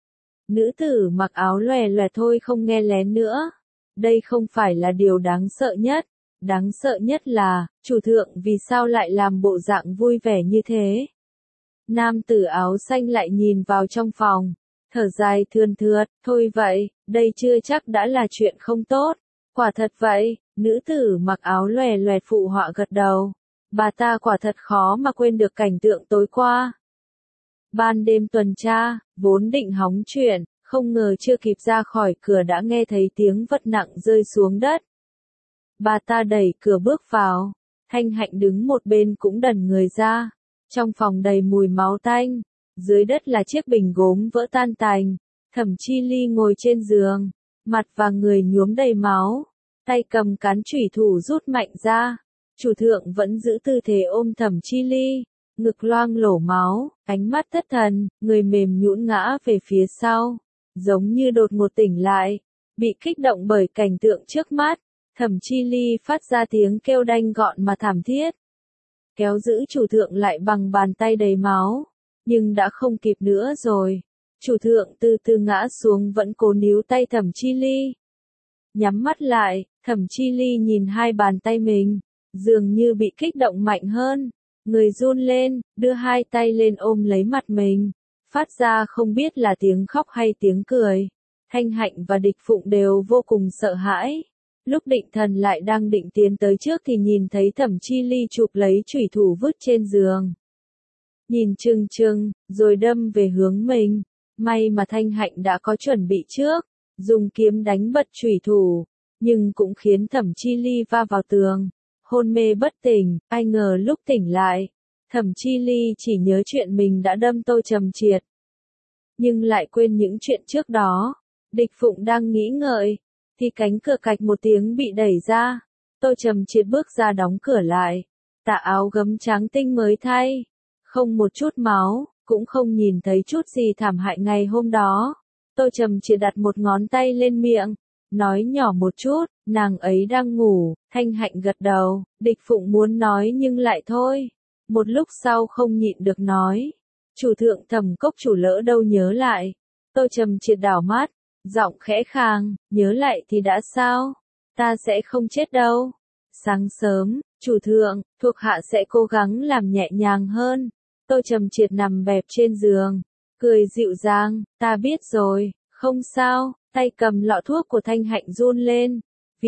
Nữ tử mặc áo lòe loẹt thôi không nghe lén nữa. Đây không phải là điều đáng sợ nhất. Đáng sợ nhất là, chủ thượng vì sao lại làm bộ dạng vui vẻ như thế? Nam tử áo xanh lại nhìn vào trong phòng, thở dài thườn thượt, thôi vậy, đây chưa chắc đã là chuyện không tốt. Quả thật vậy, nữ tử mặc áo lòe loẹt phụ họa gật đầu. Bà ta quả thật khó mà quên được cảnh tượng tối qua. Ban đêm tuần tra, vốn định hóng chuyện, không ngờ chưa kịp ra khỏi cửa đã nghe thấy tiếng vật nặng rơi xuống đất. Bà ta đẩy cửa bước vào, Thanh Hạnh đứng một bên cũng đần người ra. Trong phòng đầy mùi máu tanh, dưới đất là chiếc bình gốm vỡ tan tành. Thẩm Chi Ly ngồi trên giường, mặt và người nhuốm đầy máu, tay cầm cán chủy thủ rút mạnh ra. Chủ thượng vẫn giữ tư thế ôm Thẩm Chi Ly, ngực loang lổ máu, ánh mắt thất thần, người mềm nhũn ngã về phía sau, giống như đột ngột tỉnh lại, bị kích động bởi cảnh tượng trước mắt. Thẩm Chi Ly phát ra tiếng kêu đanh gọn mà thảm thiết. Kéo giữ chủ thượng lại bằng bàn tay đầy máu, nhưng đã không kịp nữa rồi. Chủ thượng từ từ ngã xuống vẫn cố níu tay Thẩm Chi Ly. Nhắm mắt lại, Thẩm Chi Ly nhìn hai bàn tay mình, dường như bị kích động mạnh hơn. Người run lên, đưa hai tay lên ôm lấy mặt mình, phát ra không biết là tiếng khóc hay tiếng cười. Thanh Hạnh và Địch Phụng đều vô cùng sợ hãi. Lúc Định Thần lại đang định tiến tới trước thì nhìn thấy Thẩm Chi Ly chụp lấy chủy thủ vứt trên giường. Nhìn chừng chừng, rồi đâm về hướng mình. May mà Thanh Hạnh đã có chuẩn bị trước, dùng kiếm đánh bật chủy thủ, nhưng cũng khiến Thẩm Chi Ly va vào tường, hôn mê bất tỉnh. Ai ngờ lúc tỉnh lại, Thẩm Chi Ly chỉ nhớ chuyện mình đã đâm Tô Trầm Triệt, nhưng lại quên những chuyện trước đó. Địch Phụng đang nghĩ ngợi, thì cánh cửa cạch một tiếng bị đẩy ra. Tô Trầm Triệt bước ra đóng cửa lại. Tà áo gấm trắng tinh mới thay, không một chút máu, cũng không nhìn thấy chút gì thảm hại ngày hôm đó. Tô Trầm Triệt đặt một ngón tay lên miệng, nói nhỏ một chút, nàng ấy đang ngủ. Thanh Hạnh gật đầu, Địch Phụng muốn nói nhưng lại thôi. Một lúc sau không nhịn được nói, chủ thượng Thẩm Cốc Chủ lỡ đâu nhớ lại. Tô Trầm Triệt đảo mắt, giọng khẽ khàng, nhớ lại thì đã sao? Ta sẽ không chết đâu. Sáng sớm, chủ thượng, thuộc hạ sẽ cố gắng làm nhẹ nhàng hơn. Tô Trầm Triệt nằm bẹp trên giường, cười dịu dàng, ta biết rồi, không sao. Tay cầm lọ thuốc của Thanh Hạnh run lên.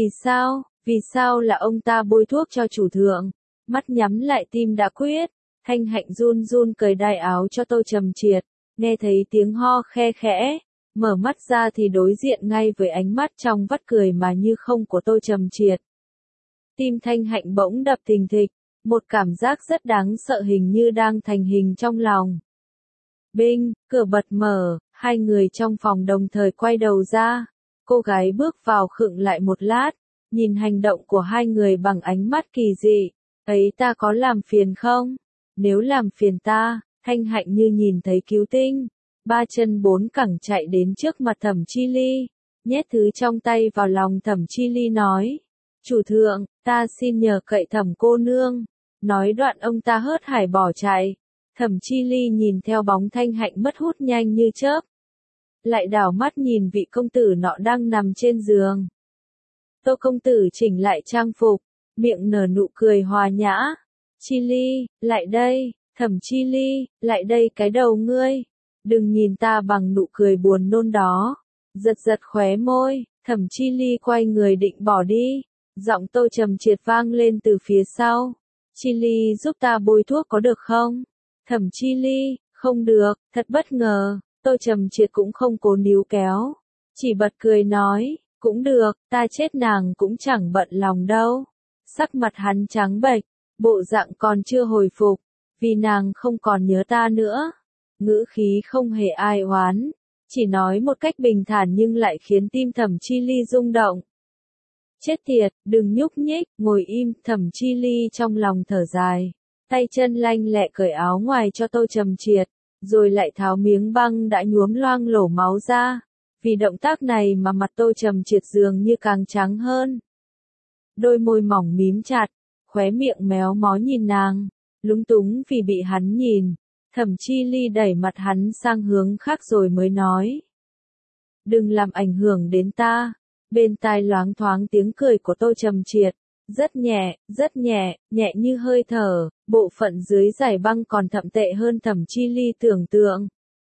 Vì sao là ông ta bôi thuốc cho chủ thượng? Mắt nhắm lại tim đã quyết. Thanh Hạnh run run cởi đai áo cho Tô Trầm Triệt, nghe thấy tiếng ho khe khẽ. Mở mắt ra thì đối diện ngay với ánh mắt trong vắt cười mà như không của Tô Trầm Triệt. Tim Thanh Hạnh bỗng đập thình thịch, một cảm giác rất đáng sợ hình như đang thành hình trong lòng. Binh, cửa bật mở, hai người trong phòng đồng thời quay đầu ra. Cô gái bước vào khựng lại một lát, nhìn hành động của hai người bằng ánh mắt kỳ dị. Ấy ta có làm phiền không? Nếu làm phiền ta, Thanh Hạnh như nhìn thấy cứu tinh. Ba chân bốn cẳng chạy đến trước mặt Thẩm Chi Ly, nhét thứ trong tay vào lòng Thẩm Chi Ly nói. Chủ thượng, ta xin nhờ cậy Thẩm cô nương. Nói đoạn ông ta hớt hải bỏ chạy. Thẩm Chi Ly nhìn theo bóng Thanh Hạnh mất hút nhanh như chớp. Lại đảo mắt nhìn vị công tử nọ đang nằm trên giường. Tô công tử chỉnh lại trang phục, miệng nở nụ cười hòa nhã. Chi Ly, lại đây. Thẩm Chi Ly, lại đây cái đầu ngươi. Đừng nhìn ta bằng nụ cười buồn nôn đó. Giật giật khóe môi, Thẩm Chi Ly quay người định bỏ đi. Giọng Tô Trầm Triệt vang lên từ phía sau. Chi Ly giúp ta bôi thuốc có được không? Thẩm Chi Ly, không được, thật bất ngờ. Tô Trầm Triệt cũng không cố níu kéo, chỉ bật cười nói, cũng được, ta chết nàng cũng chẳng bận lòng đâu. Sắc mặt hắn trắng bệch, bộ dạng còn chưa hồi phục, vì nàng không còn nhớ ta nữa. Ngữ khí không hề ai oán, chỉ nói một cách bình thản nhưng lại khiến tim Thẩm Chi Ly rung động. Chết tiệt, đừng nhúc nhích, ngồi im. Thẩm Chi Ly trong lòng thở dài, tay chân lanh lẹ cởi áo ngoài cho Tô Trầm Triệt, rồi lại tháo miếng băng đã nhuốm loang lổ máu ra. Vì động tác này mà mặt Tô Trầm Triệt dường như càng trắng hơn. Đôi môi mỏng mím chặt, khóe miệng méo mó nhìn nàng, lúng túng vì bị hắn nhìn. Thẩm Chi Ly đẩy mặt hắn sang hướng khác rồi mới nói. Đừng làm ảnh hưởng đến ta. Bên tai loáng thoáng tiếng cười của Tô Trầm Triệt. Rất nhẹ, nhẹ như hơi thở, bộ phận dưới giải băng còn thậm tệ hơn Thẩm Chi Ly tưởng tượng.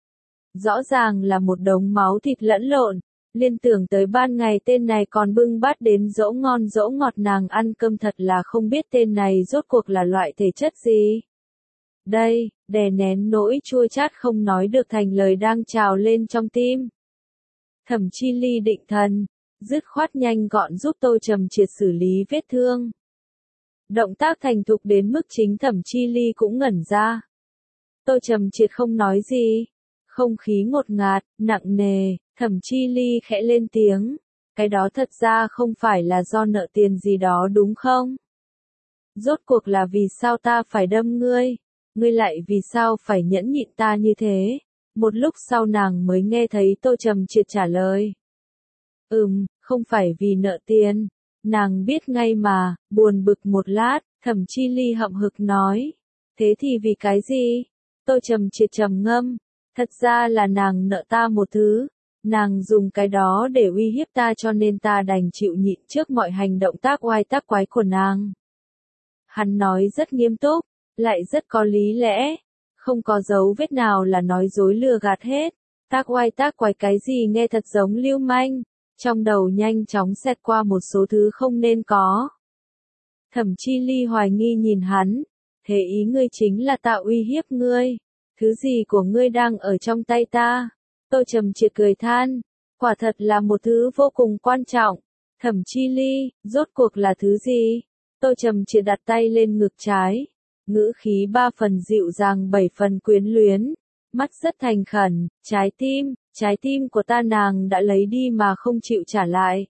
Rõ ràng là một đống máu thịt lẫn lộn, liên tưởng tới ban ngày tên này còn bưng bát đến dỗ ngon dỗ ngọt nàng ăn cơm thật là không biết tên này rốt cuộc là loại thể chất gì. Đây, đè nén nỗi chua chát không nói được thành lời đang trào lên trong tim. Thẩm Chi Ly định thần, dứt khoát nhanh gọn giúp Tô Trầm Triệt xử lý vết thương. Động tác thành thục đến mức chính Thẩm Chi Ly cũng ngẩn ra. Tô Trầm Triệt không nói gì. Không khí ngột ngạt, nặng nề, Thẩm Chi Ly khẽ lên tiếng. Cái đó thật ra không phải là do nợ tiền gì đó đúng không? Rốt cuộc là vì sao ta phải đâm ngươi? Ngươi lại vì sao phải nhẫn nhịn ta như thế? Một lúc sau nàng mới nghe thấy Tô Trầm Triệt trả lời. Không phải vì nợ tiền. Nàng biết ngay mà, buồn bực một lát, Thẩm Chi Ly hậm hực nói. Thế thì vì cái gì? Tô Trầm Triệt trầm ngâm. Thật ra là nàng nợ ta một thứ. Nàng dùng cái đó để uy hiếp ta cho nên ta đành chịu nhịn trước mọi hành động tác oai tác quái của nàng. Hắn nói rất nghiêm túc, lại rất có lý lẽ. Không có dấu vết nào là nói dối lừa gạt hết. Tác oai tác quái cái gì nghe thật giống lưu manh. Trong đầu nhanh chóng xẹt qua một số thứ không nên có. Thẩm Chi Ly hoài nghi nhìn hắn. Thế ý ngươi chính là ta uy hiếp ngươi. Thứ gì của ngươi đang ở trong tay ta? Tô Trầm Triệt cười than. Quả thật là một thứ vô cùng quan trọng. Thẩm Chi Ly, rốt cuộc là thứ gì? Tô Trầm Triệt đặt tay lên ngực trái. Ngữ khí 3 phần dịu dàng 7 phần quyến luyến. Mắt rất thành khẩn, trái tim của ta nàng đã lấy đi mà không chịu trả lại.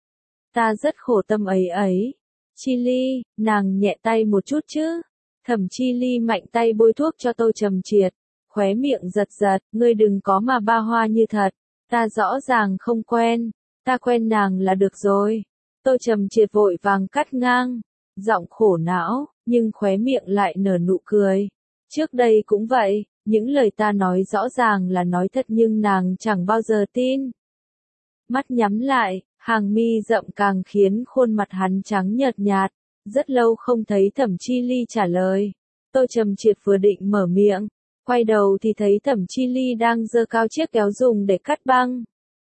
Ta rất khổ tâm ấy. Chi Ly, nàng nhẹ tay một chút chứ. Thẩm Chi Ly mạnh tay bôi thuốc cho Tô Trầm Triệt, khóe miệng giật giật, ngươi đừng có mà ba hoa như thật, ta rõ ràng không quen, ta quen nàng là được rồi. Tô Trầm Triệt vội vàng cắt ngang, giọng khổ não, nhưng khóe miệng lại nở nụ cười. Trước đây cũng vậy, những lời ta nói rõ ràng là nói thật nhưng nàng chẳng bao giờ tin. Mắt nhắm lại, hàng mi rậm càng khiến khuôn mặt hắn trắng nhợt nhạt. Rất lâu không thấy Thẩm Chi Ly trả lời. Tô Trầm Triệt vừa định mở miệng, quay đầu thì thấy Thẩm Chi Ly đang giơ cao chiếc kéo dùng để cắt băng.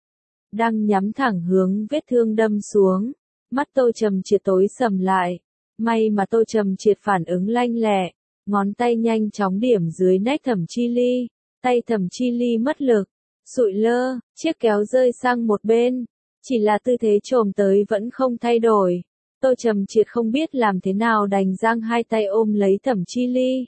Đang nhắm thẳng hướng vết thương đâm xuống. Mắt Tô Trầm Triệt tối sầm lại. May mà Tô Trầm Triệt phản ứng lanh lẹ. Ngón tay nhanh chóng điểm dưới nách Thẩm Chi Ly. Tay Thẩm Chi Ly mất lực. Sụi lơ, chiếc kéo rơi sang một bên. Chỉ là tư thế chồm tới vẫn không thay đổi. Tô Trầm Triệt không biết làm thế nào đành giang hai tay ôm lấy Thẩm Chi Ly.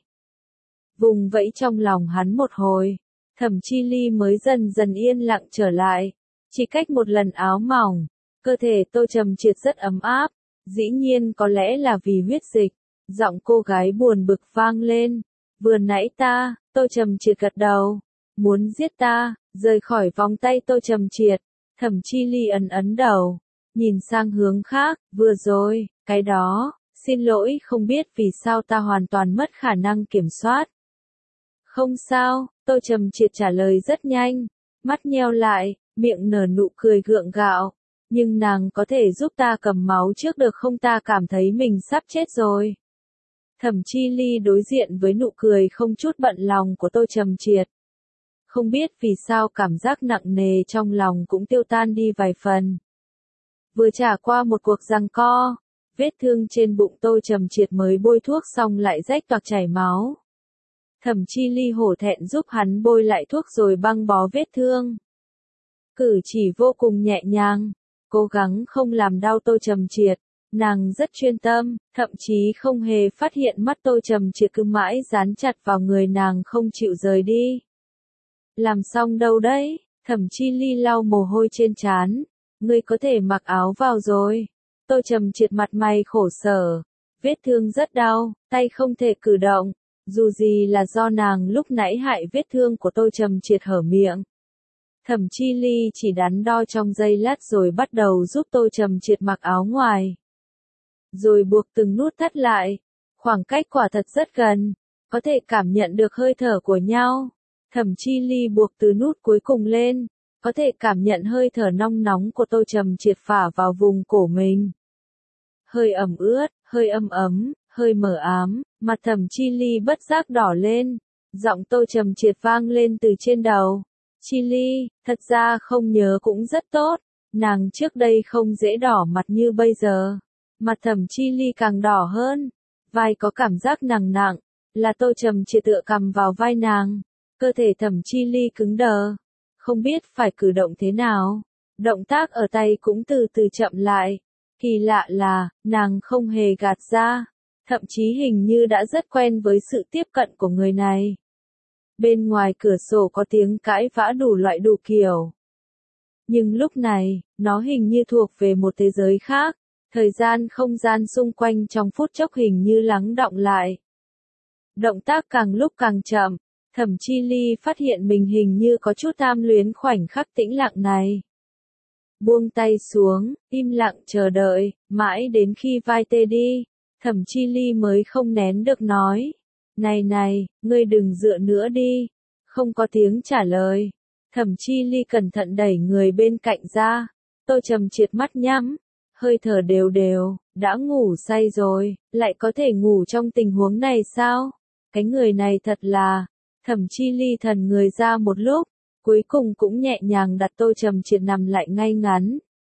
Vùng vẫy trong lòng hắn một hồi. Thẩm Chi Ly mới dần dần yên lặng trở lại. Chỉ cách một lần áo mỏng. Cơ thể Tô Trầm Triệt rất ấm áp. Dĩ nhiên có lẽ là vì huyết dịch. Giọng cô gái buồn bực vang lên. Vừa nãy Tô Trầm Triệt gật đầu. Muốn giết ta, rời khỏi vòng tay Tô Trầm Triệt. Thẩm Chi Ly ấn đầu. Nhìn sang hướng khác, vừa rồi, cái đó, xin lỗi không biết vì sao ta hoàn toàn mất khả năng kiểm soát. Không sao, Tô Trầm Triệt trả lời rất nhanh, mắt nheo lại, miệng nở nụ cười gượng gạo. Nhưng nàng có thể giúp ta cầm máu trước được không, ta cảm thấy mình sắp chết rồi. Thẩm Chi Ly đối diện với nụ cười không chút bận lòng của Tô Trầm Triệt. Không biết vì sao cảm giác nặng nề trong lòng cũng tiêu tan đi vài phần. Vừa trải qua một cuộc giằng co, vết thương trên bụng Tô Trầm Triệt mới bôi thuốc xong lại rách toạc chảy máu. Thẩm Chi Ly hổ thẹn giúp hắn bôi lại thuốc rồi băng bó vết thương. Cử chỉ vô cùng nhẹ nhàng, cố gắng không làm đau Tô Trầm Triệt. Nàng rất chuyên tâm, thậm chí không hề phát hiện mắt Tô Trầm Triệt cứ mãi dán chặt vào người nàng không chịu rời đi. Làm xong đâu đấy? Thẩm Chi Ly lau mồ hôi trên trán. Ngươi có thể mặc áo vào rồi. Tô Trầm Triệt mặt mày khổ sở. Vết thương rất đau, tay không thể cử động. Dù gì là do nàng lúc nãy hại vết thương của Tô Trầm Triệt hở miệng. Thẩm Chi Ly chỉ đắn đo trong giây lát rồi bắt đầu giúp Tô Trầm Triệt mặc áo ngoài. Rồi buộc từng nút thắt lại. Khoảng cách quả thật rất gần, có thể cảm nhận được hơi thở của nhau. Thẩm Chi Ly buộc từ nút cuối cùng lên, có thể cảm nhận hơi thở nóng nóng của Tô Trầm Triệt phả vào vùng cổ mình. Hơi ẩm ướt, hơi ấm ấm, hơi mờ ám, mặt Thẩm Chi Ly bất giác đỏ lên. Giọng Tô Trầm Triệt vang lên từ trên đầu. Chi Ly, thật ra không nhớ cũng rất tốt, nàng trước đây không dễ đỏ mặt như bây giờ. Mặt Thẩm Chi Ly càng đỏ hơn, vai có cảm giác nặng nặng, là Tô Trầm Triệt tựa cầm vào vai nàng. Cơ thể Thẩm Chi Ly cứng đờ, không biết phải cử động thế nào. Động tác ở tay cũng từ từ chậm lại. Kỳ lạ là, nàng không hề gạt ra, thậm chí hình như đã rất quen với sự tiếp cận của người này. Bên ngoài cửa sổ có tiếng cãi vã đủ loại đủ kiểu. Nhưng lúc này, nó hình như thuộc về một thế giới khác, thời gian không gian xung quanh trong phút chốc hình như lắng đọng lại. Động tác càng lúc càng chậm, Thẩm Chi Ly phát hiện mình hình như có chút tham luyến khoảnh khắc tĩnh lặng này. Buông tay xuống, im lặng chờ đợi, mãi đến khi vai tê đi, Thẩm Chi Ly mới không nén được nói. Này này, ngươi đừng dựa nữa đi. Không có tiếng trả lời. Thẩm Chi Ly cẩn thận đẩy người bên cạnh ra. Tô Trầm Triệt mắt nhắm, hơi thở đều đều, đã ngủ say rồi, lại có thể ngủ trong tình huống này sao? Cái người này thật là. Thẩm Chi Ly thần người ra một lúc, cuối cùng cũng nhẹ nhàng đặt Tô Trầm Triệt nằm lại ngay ngắn.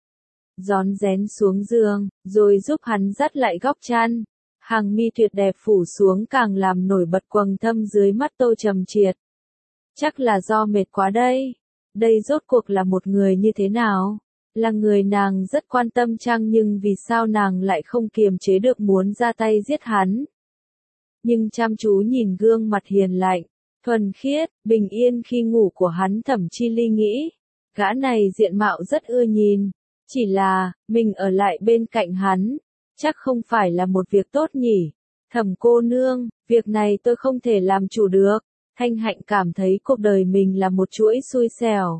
Rón rén xuống giường, rồi giúp hắn dắt lại góc chăn. Hàng mi tuyệt đẹp phủ xuống càng làm nổi bật quầng thâm dưới mắt Tô Trầm Triệt. Chắc là do mệt quá đây. Đây rốt cuộc là một người như thế nào? Là người nàng rất quan tâm chăng, nhưng vì sao nàng lại không kiềm chế được muốn ra tay giết hắn? Nhưng chăm chú nhìn gương mặt hiền lạnh, thuần khiết, bình yên khi ngủ của hắn, Thẩm Chi Ly nghĩ, gã này diện mạo rất ưa nhìn, chỉ là, mình ở lại bên cạnh hắn, chắc không phải là một việc tốt nhỉ. Thẩm cô nương, việc này tôi không thể làm chủ được. Thanh Hạnh cảm thấy cuộc đời mình là một chuỗi xui xẻo.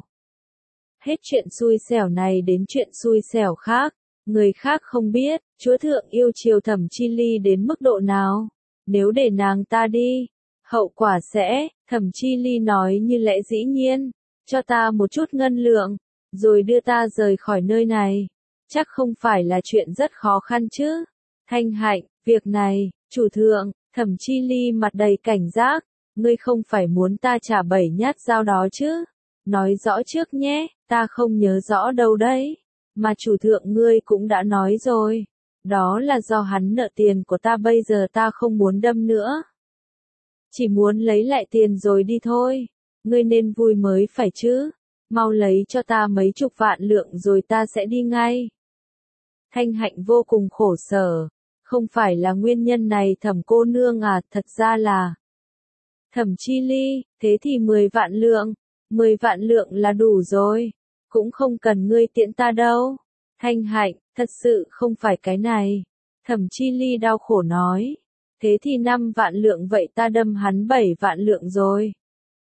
Hết chuyện xui xẻo này đến chuyện xui xẻo khác, người khác không biết, chúa thượng yêu chiều Thẩm Chi Ly đến mức độ nào. Nếu để nàng ta đi, hậu quả sẽ, Thẩm Chi Ly nói như lẽ dĩ nhiên, cho ta một chút ngân lượng, rồi đưa ta rời khỏi nơi này. Chắc không phải là chuyện rất khó khăn chứ. Thanh Hạnh, việc này, chủ thượng, Thẩm Chi Ly mặt đầy cảnh giác, ngươi không phải muốn ta trả 7 nhát dao đó chứ? Nói rõ trước nhé, ta không nhớ rõ đâu đấy. Mà chủ thượng ngươi cũng đã nói rồi. Đó là do hắn nợ tiền của ta, bây giờ ta không muốn đâm nữa. Chỉ muốn lấy lại tiền rồi đi thôi. Ngươi nên vui mới phải chứ. Mau lấy cho ta mấy chục vạn lượng rồi ta sẽ đi ngay. Thanh Hạnh vô cùng khổ sở. Không phải là nguyên nhân này Thẩm cô nương à, thật ra là. Thẩm Chi Ly, thế thì 10 vạn lượng. 10 vạn lượng là đủ rồi. Cũng không cần ngươi tiễn ta đâu. Thanh Hạnh, thật sự không phải cái này. Thẩm Chi Ly đau khổ nói. Thế thì 5 vạn lượng, vậy ta đâm hắn 7 vạn lượng rồi.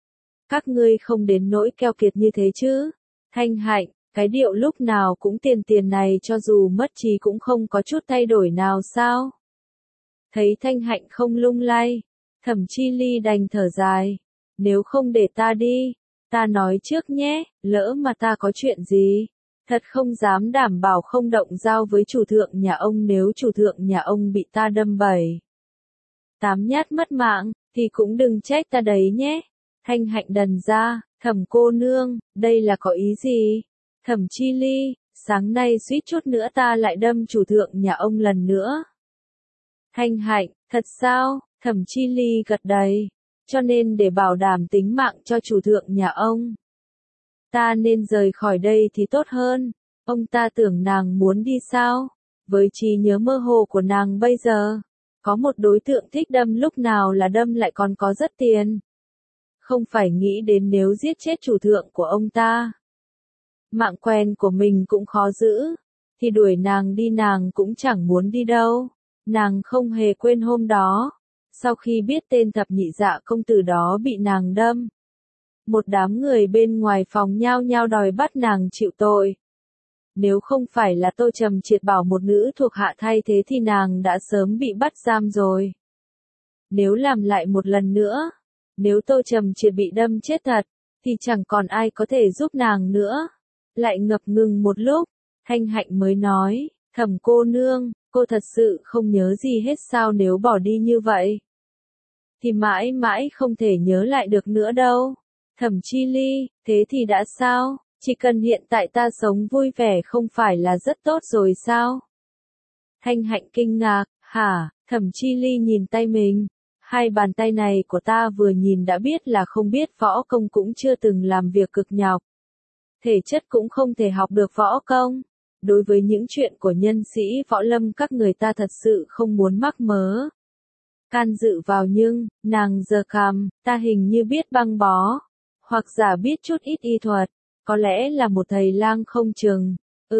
Các ngươi không đến nỗi keo kiệt như thế chứ. Thanh Hạnh, cái điệu lúc nào cũng tiền tiền này cho dù mất trí cũng không có chút thay đổi nào sao. Thấy Thanh Hạnh không lung lay, Thẩm Chi Ly đành thở dài. Nếu không để ta đi, ta nói trước nhé, lỡ mà ta có chuyện gì. Thật không dám đảm bảo không động dao với chủ thượng nhà ông, nếu chủ thượng nhà ông bị ta đâm 7, 8 nhát mất mạng, thì cũng đừng trách ta đấy nhé. Thanh Hạnh đần ra, Thẩm cô nương, đây là có ý gì? Thẩm Chi Ly, sáng nay suýt chút nữa ta lại đâm chủ thượng nhà ông lần nữa. Thanh Hạnh, thật sao? Thẩm Chi Ly gật đầy. Cho nên để bảo đảm tính mạng cho chủ thượng nhà ông, ta nên rời khỏi đây thì tốt hơn. Ông ta tưởng nàng muốn đi sao? Với trí nhớ mơ hồ của nàng bây giờ, có một đối tượng thích đâm lúc nào là đâm, lại còn có rất tiền. Không phải nghĩ đến nếu giết chết chủ thượng của ông ta, mạng quen của mình cũng khó giữ, thì đuổi nàng đi nàng cũng chẳng muốn đi đâu. Nàng không hề quên hôm đó, sau khi biết tên thập nhị dạ công tử đó bị nàng đâm, Một đám người bên ngoài phòng nhao nhao đòi bắt nàng chịu tội. Nếu không phải là Tô Trầm Triệt bảo một nữ thuộc hạ thay thế thì nàng đã sớm bị bắt giam rồi. Nếu làm lại một lần nữa, nếu Tô Trầm Triệt bị đâm chết thật, thì chẳng còn ai có thể giúp nàng nữa. Lại ngập ngừng một lúc, Thanh Hạnh mới nói, Thẩm cô nương, cô thật sự không nhớ gì hết sao, nếu bỏ đi như vậy thì mãi mãi không thể nhớ lại được nữa đâu. Thẩm Chi Ly, thế thì đã sao, chỉ cần hiện tại ta sống vui vẻ không phải là rất tốt rồi sao? Thanh Hạnh kinh ngạc, hả? Thẩm Chi Ly nhìn tay mình, hai bàn tay này của ta vừa nhìn đã biết là không biết võ công, cũng chưa từng làm việc cực nhọc. Thể chất cũng không thể học được võ công. Đối với những chuyện của nhân sĩ võ lâm các người ta thật sự không muốn mắc mớ can dự vào, nhưng nàng giơ cằm, ta hình như biết băng bó, hoặc giả biết chút ít y thuật, có lẽ là một thầy lang không chừng.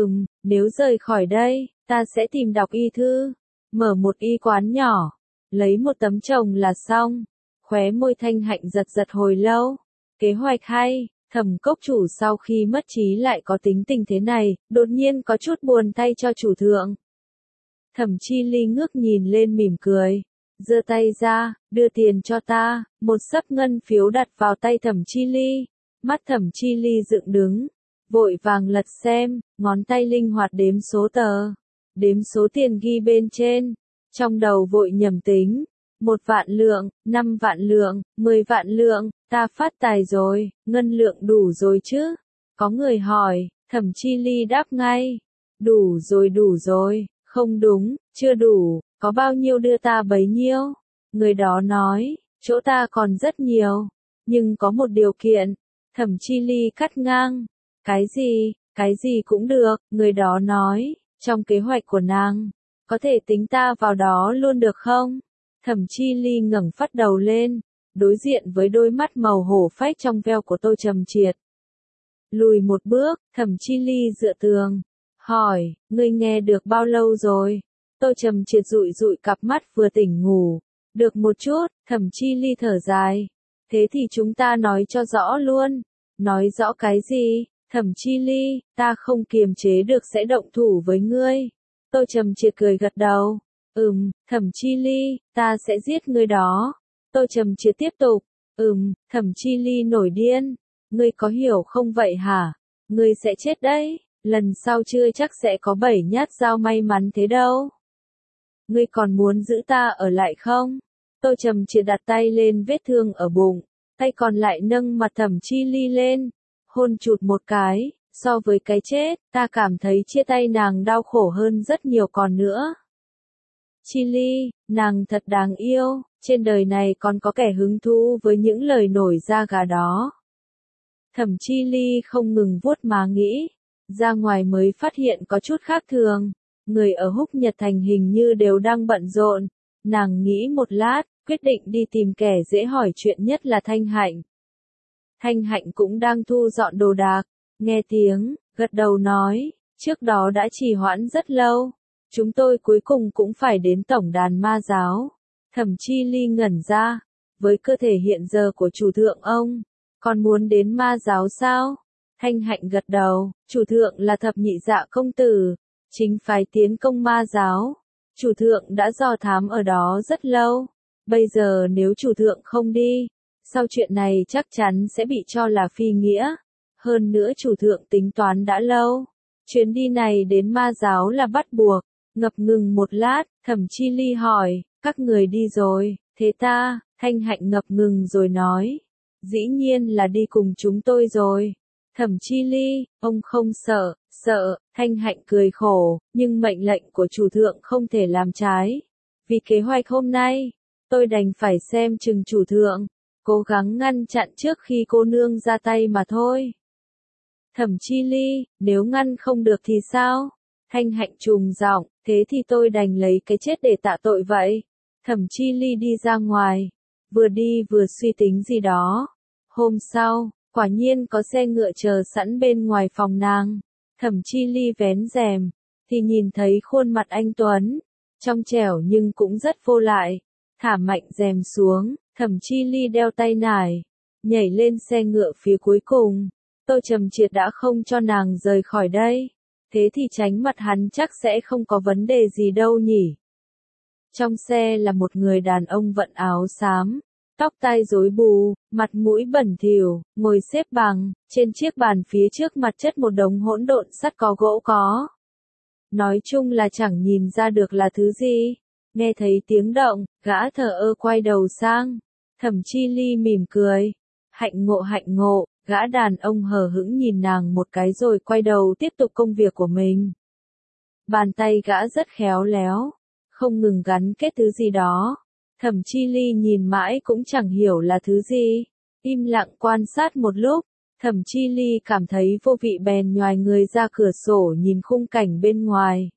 Nếu rời khỏi đây, ta sẽ tìm đọc y thư, mở một y quán nhỏ, lấy một tấm chồng là xong. Khóe môi Thanh Hạnh giật giật hồi lâu. Kế hoạch hay. Thẩm Cốc chủ sau khi mất trí lại có tính tình thế này, đột nhiên có chút buồn tay cho chủ thượng. Thẩm Chi Ly ngước nhìn lên mỉm cười, giơ tay ra, đưa tiền cho ta. Một xấp ngân phiếu đặt vào tay Thẩm Chi Ly. Mắt Thẩm Chi Ly dựng đứng, vội vàng lật xem, ngón tay linh hoạt đếm số tờ, đếm số tiền ghi bên trên, trong đầu vội nhẩm tính. 1 vạn lượng, 5 vạn lượng, 10 vạn lượng, ta phát tài rồi, ngân lượng đủ rồi chứ? Có người hỏi, Thẩm Chi Ly đáp ngay, đủ rồi, không đúng, chưa đủ, có bao nhiêu đưa ta bấy nhiêu. Người đó nói, chỗ ta còn rất nhiều, nhưng có một điều kiện. Thẩm Chi Ly cắt ngang, cái gì cũng được, người đó nói, trong kế hoạch của nàng, có thể tính ta vào đó luôn được không? Thẩm Chi Ly ngẩng phát đầu lên, đối diện với đôi mắt màu hổ phách trong veo của Tô Trầm Triệt. Lùi một bước, Thẩm Chi Ly dựa tường, hỏi, ngươi nghe được bao lâu rồi? Tô Trầm Triệt dụi dụi cặp mắt vừa tỉnh ngủ, được một chút. Thẩm Chi Ly thở dài, thế thì chúng ta nói cho rõ luôn. Nói rõ cái gì? Thẩm Chi Ly, ta không kiềm chế được sẽ động thủ với ngươi. Tô Trầm Triệt cười gật đầu. Thẩm Chi Ly, ta sẽ giết ngươi đó. Tô Trầm Triệt tiếp tục. Thẩm Chi Ly nổi điên. Ngươi có hiểu không vậy hả? Ngươi sẽ chết đấy. Lần sau chưa chắc sẽ có 7 nhát dao may mắn thế đâu. Ngươi còn muốn giữ ta ở lại không? Tô Trầm Triệt đặt tay lên vết thương ở bụng, tay còn lại nâng mặt Thẩm Chi Ly lên, hôn chụt một cái. So với cái chết, ta cảm thấy chia tay nàng đau khổ hơn rất nhiều còn nữa. Chi Ly, nàng thật đáng yêu, trên đời này còn có kẻ hứng thú với những lời nổi da gà đó. Thẩm Chi Ly không ngừng vuốt má nghĩ, ra ngoài mới phát hiện có chút khác thường, người ở Húc Nhật Thành hình như đều đang bận rộn. Nàng nghĩ một lát, quyết định đi tìm kẻ dễ hỏi chuyện nhất là Thanh Hạnh. Thanh Hạnh cũng đang thu dọn đồ đạc, nghe tiếng, gật đầu nói, trước đó đã trì hoãn rất lâu. Chúng tôi cuối cùng cũng phải đến tổng đàn ma giáo. Thẩm Chi Ly ngẩn ra, với cơ thể hiện giờ của chủ thượng ông, còn muốn đến ma giáo sao? Thanh Hạnh gật đầu, chủ thượng là thập nhị dạ công tử, chính phái tiến công ma giáo. Chủ thượng đã dò thám ở đó rất lâu, bây giờ nếu chủ thượng không đi, sau chuyện này chắc chắn sẽ bị cho là phi nghĩa. Hơn nữa chủ thượng tính toán đã lâu, chuyến đi này đến ma giáo là bắt buộc. Ngập ngừng một lát, Thẩm Chi Ly hỏi, các người đi rồi, thế ta? Thanh Hạnh ngập ngừng rồi nói, dĩ nhiên là đi cùng chúng tôi rồi. Thẩm Chi Ly, ông không sợ? Thanh Hạnh cười khổ, nhưng mệnh lệnh của chủ thượng không thể làm trái. Vì kế hoạch hôm nay, tôi đành phải xem chừng chủ thượng, cố gắng ngăn chặn trước khi cô nương ra tay mà thôi. Thẩm Chi Ly, nếu ngăn không được thì sao? Thanh Hạnh trùng giọng, thế thì tôi đành lấy cái chết để tạ tội vậy. Thẩm Chi Ly đi ra ngoài, vừa đi vừa suy tính gì đó. Hôm sau, quả nhiên có xe ngựa chờ sẵn bên ngoài phòng nàng. Thẩm Chi Ly vén rèm, thì nhìn thấy khuôn mặt anh Tuấn, trong trẻo nhưng cũng rất vô lại. Thả mạnh rèm xuống, Thẩm Chi Ly đeo tay nải, nhảy lên xe ngựa phía cuối cùng. Tô Trầm Triệt đã không cho nàng rời khỏi đây. Thế thì tránh mặt hắn chắc sẽ không có vấn đề gì đâu nhỉ. Trong xe là một người đàn ông vận áo xám, tóc tai rối bù, mặt mũi bẩn thỉu, ngồi xếp bằng, trên chiếc bàn phía trước mặt chất một đống hỗn độn sắt có gỗ có. Nói chung là chẳng nhìn ra được là thứ gì. Nghe thấy tiếng động, gã thờ ơ quay đầu sang. Thẩm Chi Ly mỉm cười. Hạnh ngộ, gã đàn ông hờ hững nhìn nàng một cái rồi quay đầu tiếp tục công việc của mình. Bàn tay gã rất khéo léo, không ngừng gắn kết thứ gì đó. Thẩm Chi Ly nhìn mãi cũng chẳng hiểu là thứ gì. Im lặng quan sát một lúc, Thẩm Chi Ly cảm thấy vô vị bèn nhoài người ra cửa sổ nhìn khung cảnh bên ngoài.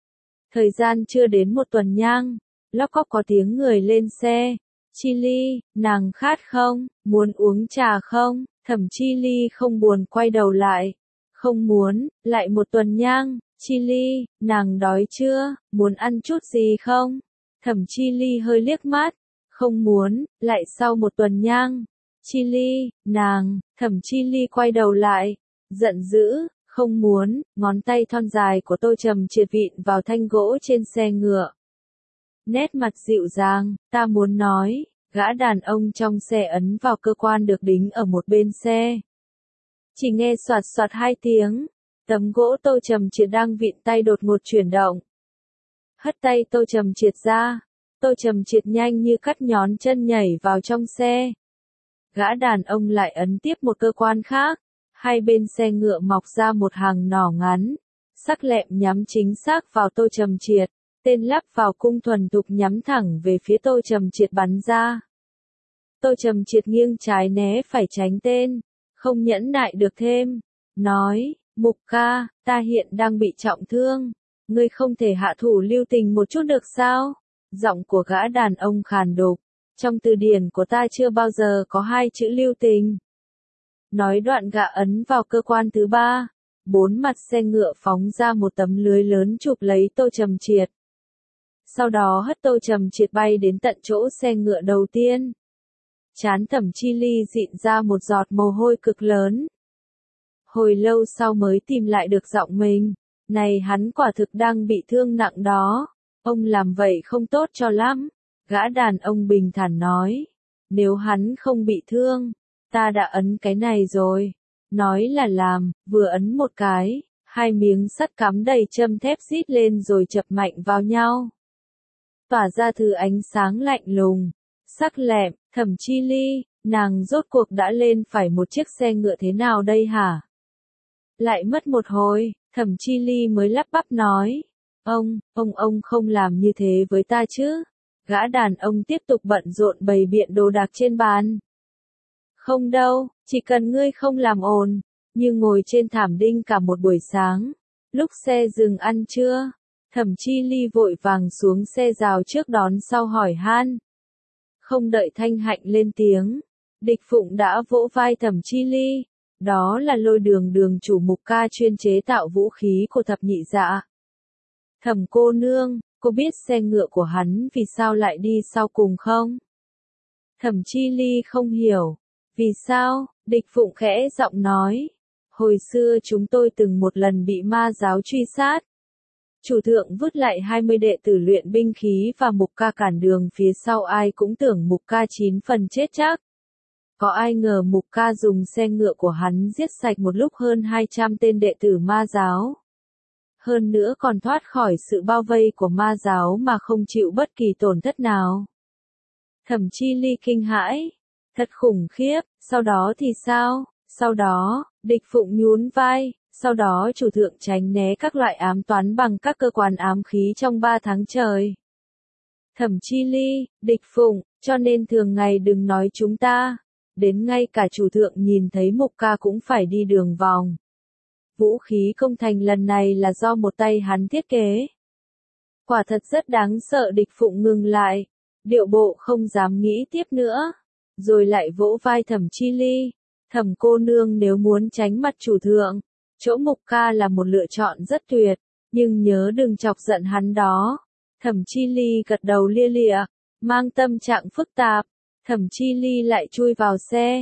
Thời gian chưa đến một tuần nhang, lóc cóc có tiếng người lên xe. Chi Ly, nàng khát không, muốn uống trà không? Thẩm Chi Ly không buồn quay đầu lại. Không muốn, lại một tuần nhang. Chi Ly, nàng đói chưa, muốn ăn chút gì không? Thẩm Chi Ly hơi liếc mắt. Không muốn, lại sau một tuần nhang. Chi Ly, nàng, Thẩm Chi Ly quay đầu lại. Giận dữ, không muốn, ngón tay thon dài của Tô Trầm Triệt vịn vào thanh gỗ trên xe ngựa. Nét mặt dịu dàng, ta muốn nói, gã đàn ông trong xe ấn vào cơ quan được đính ở một bên xe. Chỉ nghe soạt soạt hai tiếng, tấm gỗ Tô Trầm Triệt đang vịn tay đột ngột chuyển động. Hất tay Tô Trầm Triệt ra, Tô Trầm Triệt nhanh như cắt nhón chân nhảy vào trong xe. Gã đàn ông lại ấn tiếp một cơ quan khác, hai bên xe ngựa mọc ra một hàng nỏ ngắn, sắc lẹm nhắm chính xác vào Tô Trầm Triệt. Tên lắp vào cung thuần thục nhắm thẳng về phía Tô Trầm Triệt bắn ra. Tô Trầm Triệt nghiêng trái né phải tránh tên, không nhẫn nại được thêm, nói, Mục ca, ta hiện đang bị trọng thương, ngươi không thể hạ thủ lưu tình một chút được sao? Giọng của gã đàn ông khàn đục, trong từ điển của ta chưa bao giờ có hai chữ lưu tình. Nói đoạn gã ấn vào cơ quan thứ ba, bốn mặt xe ngựa phóng ra một tấm lưới lớn chụp lấy Tô Trầm Triệt. Sau đó hất Tô Trầm Triệt bay đến tận chỗ xe ngựa đầu tiên. Trán Thẩm Chi Ly dịn ra một giọt mồ hôi cực lớn. Hồi lâu sau mới tìm lại được giọng mình. Này hắn quả thực đang bị thương nặng đó. Ông làm vậy không tốt cho lắm. Gã đàn ông bình thản nói. Nếu hắn không bị thương, ta đã ấn cái này rồi. Nói là làm, vừa ấn một cái, hai miếng sắt cắm đầy châm thép rít lên rồi chập mạnh vào nhau. Tỏa ra thứ ánh sáng lạnh lùng, sắc lẹm. Thẩm Chi Ly, nàng rốt cuộc đã lên phải một chiếc xe ngựa thế nào đây hả? Lại mất một hồi, Thẩm Chi Ly mới lắp bắp nói. Ông không làm như thế với ta chứ? Gã đàn ông tiếp tục bận rộn bày biện đồ đạc trên bàn. Không đâu, chỉ cần ngươi không làm ồn, như ngồi trên thảm đinh cả một buổi sáng. Lúc xe dừng ăn trưa, Thẩm Chi Ly vội vàng xuống xe rào trước đón sau hỏi han. Không đợi Thanh Hạnh lên tiếng, Địch Phụng đã vỗ vai Thẩm Chi Ly. Đó là Lôi Đường chủ Mục ca chuyên chế tạo vũ khí của thập nhị dạ. Thẩm cô nương, cô biết xe ngựa của hắn vì sao lại đi sau cùng không? Thẩm Chi Ly không hiểu. Vì sao? Địch Phụng khẽ giọng nói. Hồi xưa chúng tôi từng một lần bị ma giáo truy sát. Chủ thượng vứt lại 20 đệ tử luyện binh khí và Mục ca cản đường phía sau, ai cũng tưởng Mục ca 9 phần chết chắc. Có ai ngờ Mục ca dùng xe ngựa của hắn giết sạch một lúc hơn 200 tên đệ tử ma giáo. Hơn nữa còn thoát khỏi sự bao vây của ma giáo mà không chịu bất kỳ tổn thất nào. Thẩm Chi Ly kinh hãi. Thật khủng khiếp, sau đó thì sao? Sau đó, Địch Phụng nhún vai. Sau đó chủ thượng tránh né các loại ám toán bằng các cơ quan ám khí trong 3 tháng trời. Thẩm Chi Ly, Địch Phụng, cho nên thường ngày đừng nói chúng ta. Đến ngay cả chủ thượng nhìn thấy Mục ca cũng phải đi đường vòng. Vũ khí công thành lần này là do một tay hắn thiết kế. Quả thật rất đáng sợ. Địch Phụng ngừng lại, điệu bộ không dám nghĩ tiếp nữa. Rồi lại vỗ vai Thẩm Chi Ly. Thẩm cô nương nếu muốn tránh mặt chủ thượng, chỗ Mục ca là một lựa chọn rất tuyệt, nhưng nhớ đừng chọc giận hắn đó. Thẩm Chi Ly gật đầu lia lịa, mang tâm trạng phức tạp. Thẩm Chi Ly lại chui vào xe,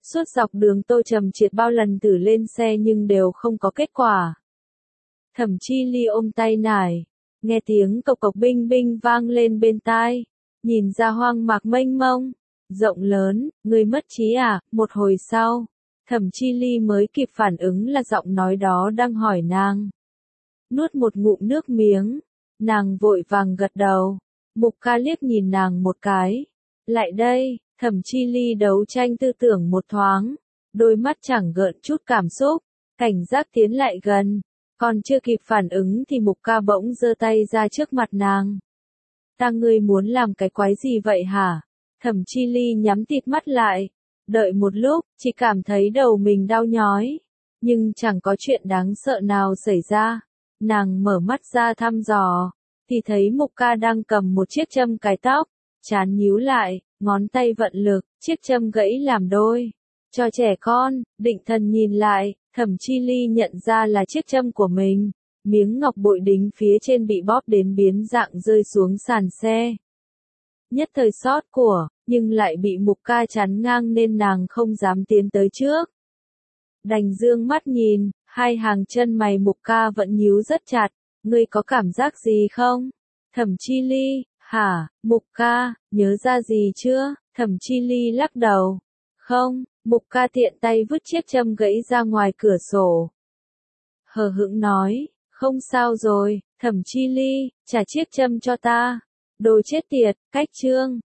Suốt dọc đường tôi trầm triệt bao lần thử lên xe nhưng đều không có kết quả. Thẩm Chi Ly ôm tay nải, nghe tiếng cộc cộc binh binh vang lên bên tai, nhìn ra hoang mạc mênh mông, rộng lớn, người mất trí à? Một hồi sau, Thẩm Chi Ly mới kịp phản ứng là giọng nói đó đang hỏi nàng. Nuốt một ngụm nước miếng, nàng vội vàng gật đầu. Mục Ca liếc nhìn nàng một cái. Lại đây, Thẩm Chi Ly đấu tranh tư tưởng một thoáng, đôi mắt chẳng gợn chút cảm xúc, cảnh giác tiến lại gần. Còn chưa kịp phản ứng thì Mục Ca bỗng giơ tay ra trước mặt nàng. Ta ngươi muốn làm cái quái gì vậy hả? Thẩm Chi Ly nhắm tịt mắt lại, đợi một lúc, chỉ cảm thấy đầu mình đau nhói, nhưng chẳng có chuyện đáng sợ nào xảy ra. Nàng mở mắt ra thăm dò, thì thấy Mục Ca đang cầm một chiếc châm cài tóc, trán nhíu lại, ngón tay vận lực, chiếc châm gãy làm đôi. Cho trẻ con, định thần nhìn lại, Thẩm Chi Ly nhận ra là chiếc châm của mình. Miếng ngọc bội đính phía trên bị bóp đến biến dạng rơi xuống sàn xe. Nhất thời sót của, nhưng lại bị Mục Ca chắn ngang nên nàng không dám tiến tới trước. Đành dương mắt nhìn, hai hàng chân mày Mục Ca vẫn nhíu rất chặt. Ngươi có cảm giác gì không? Thẩm Chi Ly, hả? Mục Ca, nhớ ra gì chưa? Thẩm Chi Ly lắc đầu. Không, Mục Ca tiện tay vứt chiếc châm gãy ra ngoài cửa sổ. Hờ hững nói, không sao rồi, Thẩm Chi Ly, trả chiếc châm cho ta. Đồ chết tiệt, cách chương.